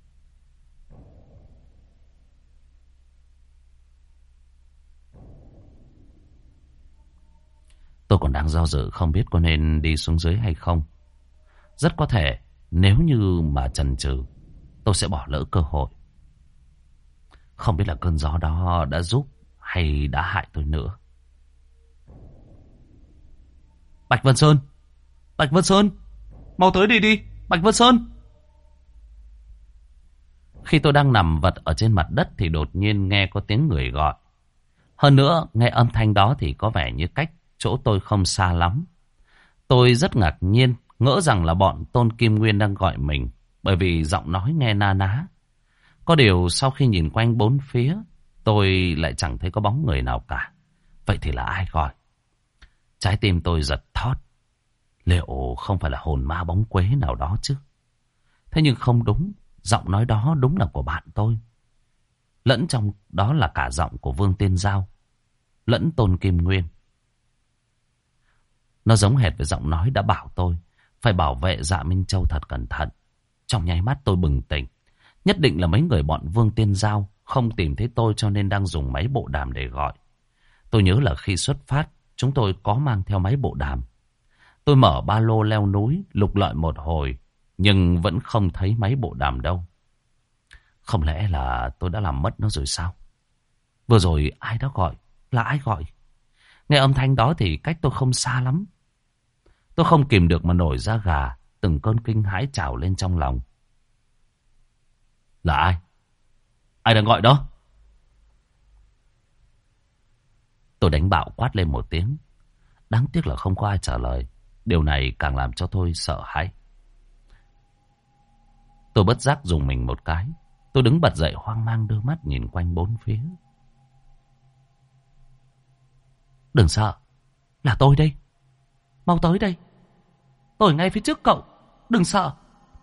Tôi còn đang do dự không biết có nên đi xuống dưới hay không. Rất có thể nếu như mà chần chừ, tôi sẽ bỏ lỡ cơ hội. Không biết là cơn gió đó đã giúp hay đã hại tôi nữa. Bạch Vân Sơn! Bạch Vân Sơn! Mau tới đi đi! Bạch Vân Sơn! Khi tôi đang nằm vật ở trên mặt đất thì đột nhiên nghe có tiếng người gọi. Hơn nữa, nghe âm thanh đó thì có vẻ như cách chỗ tôi không xa lắm. Tôi rất ngạc nhiên, ngỡ rằng là bọn Tôn Kim Nguyên đang gọi mình, bởi vì giọng nói nghe na ná. Có điều sau khi nhìn quanh bốn phía, tôi lại chẳng thấy có bóng người nào cả. Vậy thì là ai gọi? Trái tim tôi giật thót. Liệu không phải là hồn ma bóng quế nào đó chứ? Thế nhưng không đúng, giọng nói đó đúng là của bạn tôi. Lẫn trong đó là cả giọng của Vương Tiên Giao, lẫn Tôn Kim Nguyên. Nó giống hệt với giọng nói đã bảo tôi phải bảo vệ Dạ Minh Châu thật cẩn thận. Trong nháy mắt tôi bừng tỉnh. Nhất định là mấy người bọn Vương Tiên Giao không tìm thấy tôi cho nên đang dùng máy bộ đàm để gọi. Tôi nhớ là khi xuất phát, chúng tôi có mang theo máy bộ đàm. Tôi mở ba lô leo núi, lục lọi một hồi, nhưng vẫn không thấy máy bộ đàm đâu. Không lẽ là tôi đã làm mất nó rồi sao? Vừa rồi ai đó gọi? Là ai gọi? Nghe âm thanh đó thì cách tôi không xa lắm. Tôi không kìm được mà nổi da gà, từng cơn kinh hãi trào lên trong lòng. Là ai? Ai đang gọi đó? Tôi đánh bạo quát lên một tiếng. Đáng tiếc là không có ai trả lời. Điều này càng làm cho tôi sợ hãi. Tôi bất giác dùng mình một cái. Tôi đứng bật dậy hoang mang đưa mắt nhìn quanh bốn phía. Đừng sợ, là tôi đây. Mau tới đây. Tôi ngay phía trước cậu. Đừng sợ.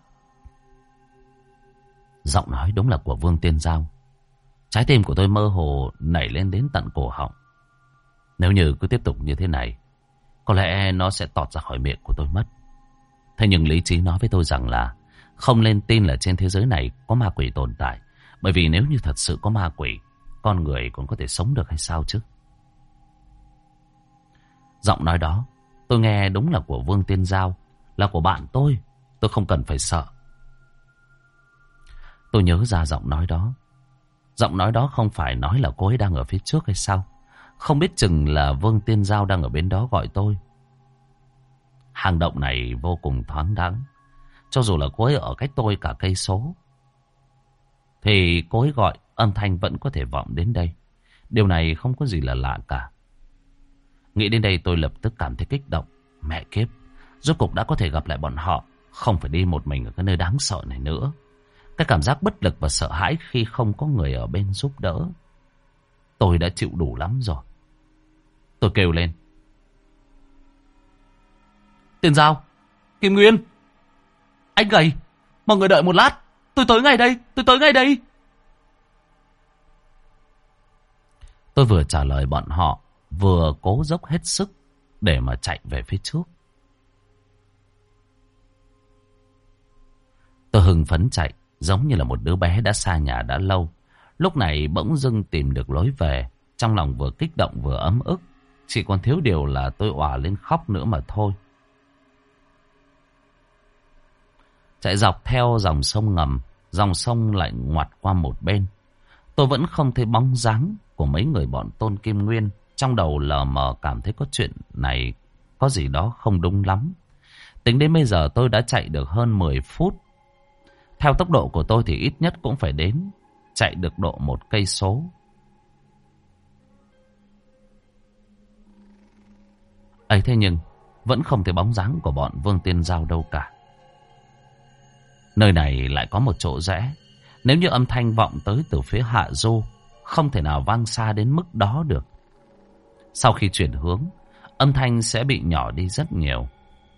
Giọng nói đúng là của Vương Tiên Giao. Trái tim của tôi mơ hồ nảy lên đến tận cổ họng. Nếu như cứ tiếp tục như thế này, có lẽ nó sẽ tọt ra khỏi miệng của tôi mất. Thế nhưng lý trí nói với tôi rằng là không nên tin là trên thế giới này có ma quỷ tồn tại. Bởi vì nếu như thật sự có ma quỷ, con người còn có thể sống được hay sao chứ? Giọng nói đó tôi nghe đúng là của Vương Tiên Giao, là của bạn tôi. Tôi không cần phải sợ. Tôi nhớ ra giọng nói đó. Giọng nói đó không phải nói là cô ấy đang ở phía trước hay sao? Không biết chừng là Vương Tiên Giao đang ở bên đó gọi tôi. Hang động này vô cùng thoáng đãng. Cho dù là cô ấy ở cách tôi cả cây số, thì cô ấy gọi âm thanh vẫn có thể vọng đến đây. Điều này không có gì là lạ cả. Nghĩ đến đây tôi lập tức cảm thấy kích động. Mẹ kiếp, rốt cục đã có thể gặp lại bọn họ, không phải đi một mình ở cái nơi đáng sợ này nữa. Cái cảm giác bất lực và sợ hãi khi không có người ở bên giúp đỡ, tôi đã chịu đủ lắm rồi. Tôi kêu lên. Tiên Giao, Kim Nguyên, anh gầy, mọi người đợi một lát. Tôi tới ngay đây, tôi tới ngay đây. Tôi vừa trả lời bọn họ, vừa cố dốc hết sức để mà chạy về phía trước. Tôi hưng phấn chạy, giống như là một đứa bé đã xa nhà đã lâu. Lúc này bỗng dưng tìm được lối về. Trong lòng vừa kích động vừa ấm ức. Chỉ còn thiếu điều là tôi òa lên khóc nữa mà thôi. Chạy dọc theo dòng sông ngầm, dòng sông lại ngoặt qua một bên. Tôi vẫn không thấy bóng dáng của mấy người bọn Tôn Kim Nguyên. Trong đầu lờ mờ cảm thấy có chuyện này có gì đó không đúng lắm. Tính đến bây giờ tôi đã chạy được hơn mười phút. Theo tốc độ của tôi thì ít nhất cũng phải đến chạy được độ một cây số. ấy thế nhưng vẫn không thấy bóng dáng của bọn Vương Tiên Giao đâu cả. Nơi này lại có một chỗ rẽ. Nếu như âm thanh vọng tới từ phía hạ du, không thể nào vang xa đến mức đó được. Sau khi chuyển hướng, âm thanh sẽ bị nhỏ đi rất nhiều.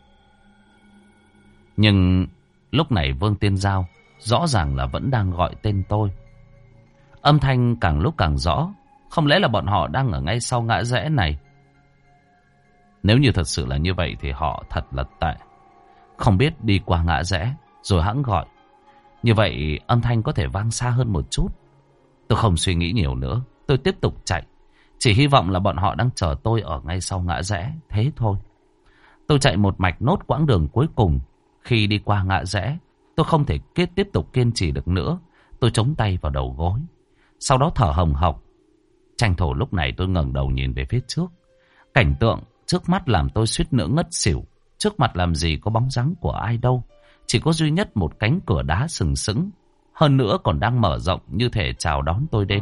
Nhưng lúc này Vương Tiên Giao rõ ràng là vẫn đang gọi tên tôi. Âm thanh càng lúc càng rõ. Không lẽ là bọn họ đang ở ngay sau ngã rẽ này? Nếu như thật sự là như vậy thì họ thật là tệ. Không biết đi qua ngã rẽ rồi hẵng gọi. Như vậy âm thanh có thể vang xa hơn một chút. Tôi không suy nghĩ nhiều nữa. Tôi tiếp tục chạy. Chỉ hy vọng là bọn họ đang chờ tôi ở ngay sau ngã rẽ. Thế thôi. Tôi chạy một mạch nốt quãng đường cuối cùng. Khi đi qua ngã rẽ, tôi không thể kết tiếp tục kiên trì được nữa. Tôi chống tay vào đầu gối. Sau đó thở hồng hộc. Tranh thủ lúc này tôi ngẩng đầu nhìn về phía trước. Cảnh tượng trước mắt làm tôi suýt nữa ngất xỉu. Trước mặt làm gì có bóng dáng của ai đâu. Chỉ có duy nhất một cánh cửa đá sừng sững. Hơn nữa còn đang mở rộng như thể chào đón tôi đến.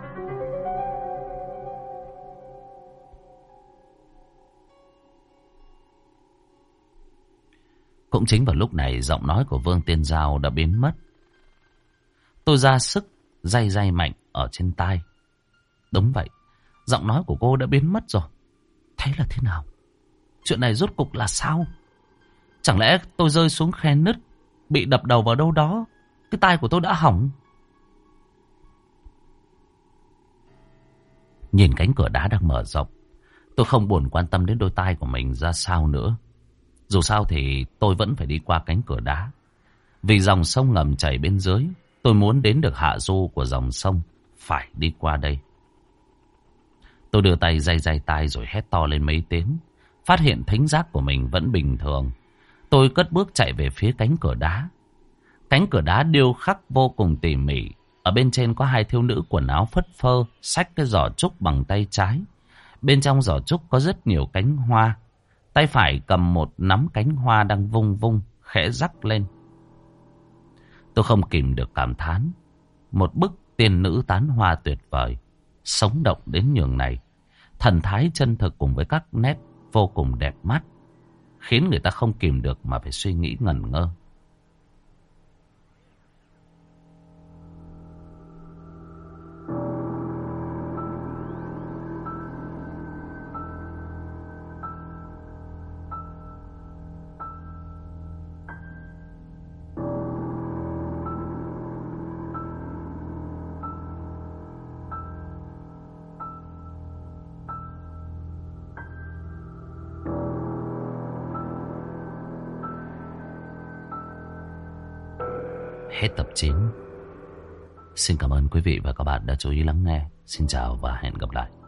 Cũng chính vào lúc này giọng nói của Vương Tiên Giao đã biến mất. Tôi ra sức day day mạnh ở trên tai. Đúng vậy, giọng nói của cô đã biến mất rồi. Thế là thế nào? Chuyện này rốt cục là sao? Chẳng lẽ tôi rơi xuống khe nứt, bị đập đầu vào đâu đó, cái tai của tôi đã hỏng? Nhìn cánh cửa đá đang mở rộng, tôi không buồn quan tâm đến đôi tai của mình ra sao nữa. Dù sao thì tôi vẫn phải đi qua cánh cửa đá. Vì dòng sông ngầm chảy bên dưới, tôi muốn đến được hạ du của dòng sông, phải đi qua đây. Tôi đưa tay day day tai rồi hét to lên mấy tiếng. Phát hiện thính giác của mình vẫn bình thường. Tôi cất bước chạy về phía cánh cửa đá. Cánh cửa đá điêu khắc vô cùng tỉ mỉ. Ở bên trên có hai thiếu nữ quần áo phất phơ, xách cái giỏ trúc bằng tay trái. Bên trong giỏ trúc có rất nhiều cánh hoa. Tay phải cầm một nắm cánh hoa đang vung vung, khẽ rắc lên. Tôi không kìm được cảm thán. Một bức tiên nữ tán hoa tuyệt vời, sống động đến nhường này. Thần thái chân thực cùng với các nét vô cùng đẹp mắt, khiến người ta không kìm được mà phải suy nghĩ ngẩn ngơ. Hết tập chín. Xin cảm ơn quý vị và các bạn đã chú ý lắng nghe. Xin chào và hẹn gặp lại.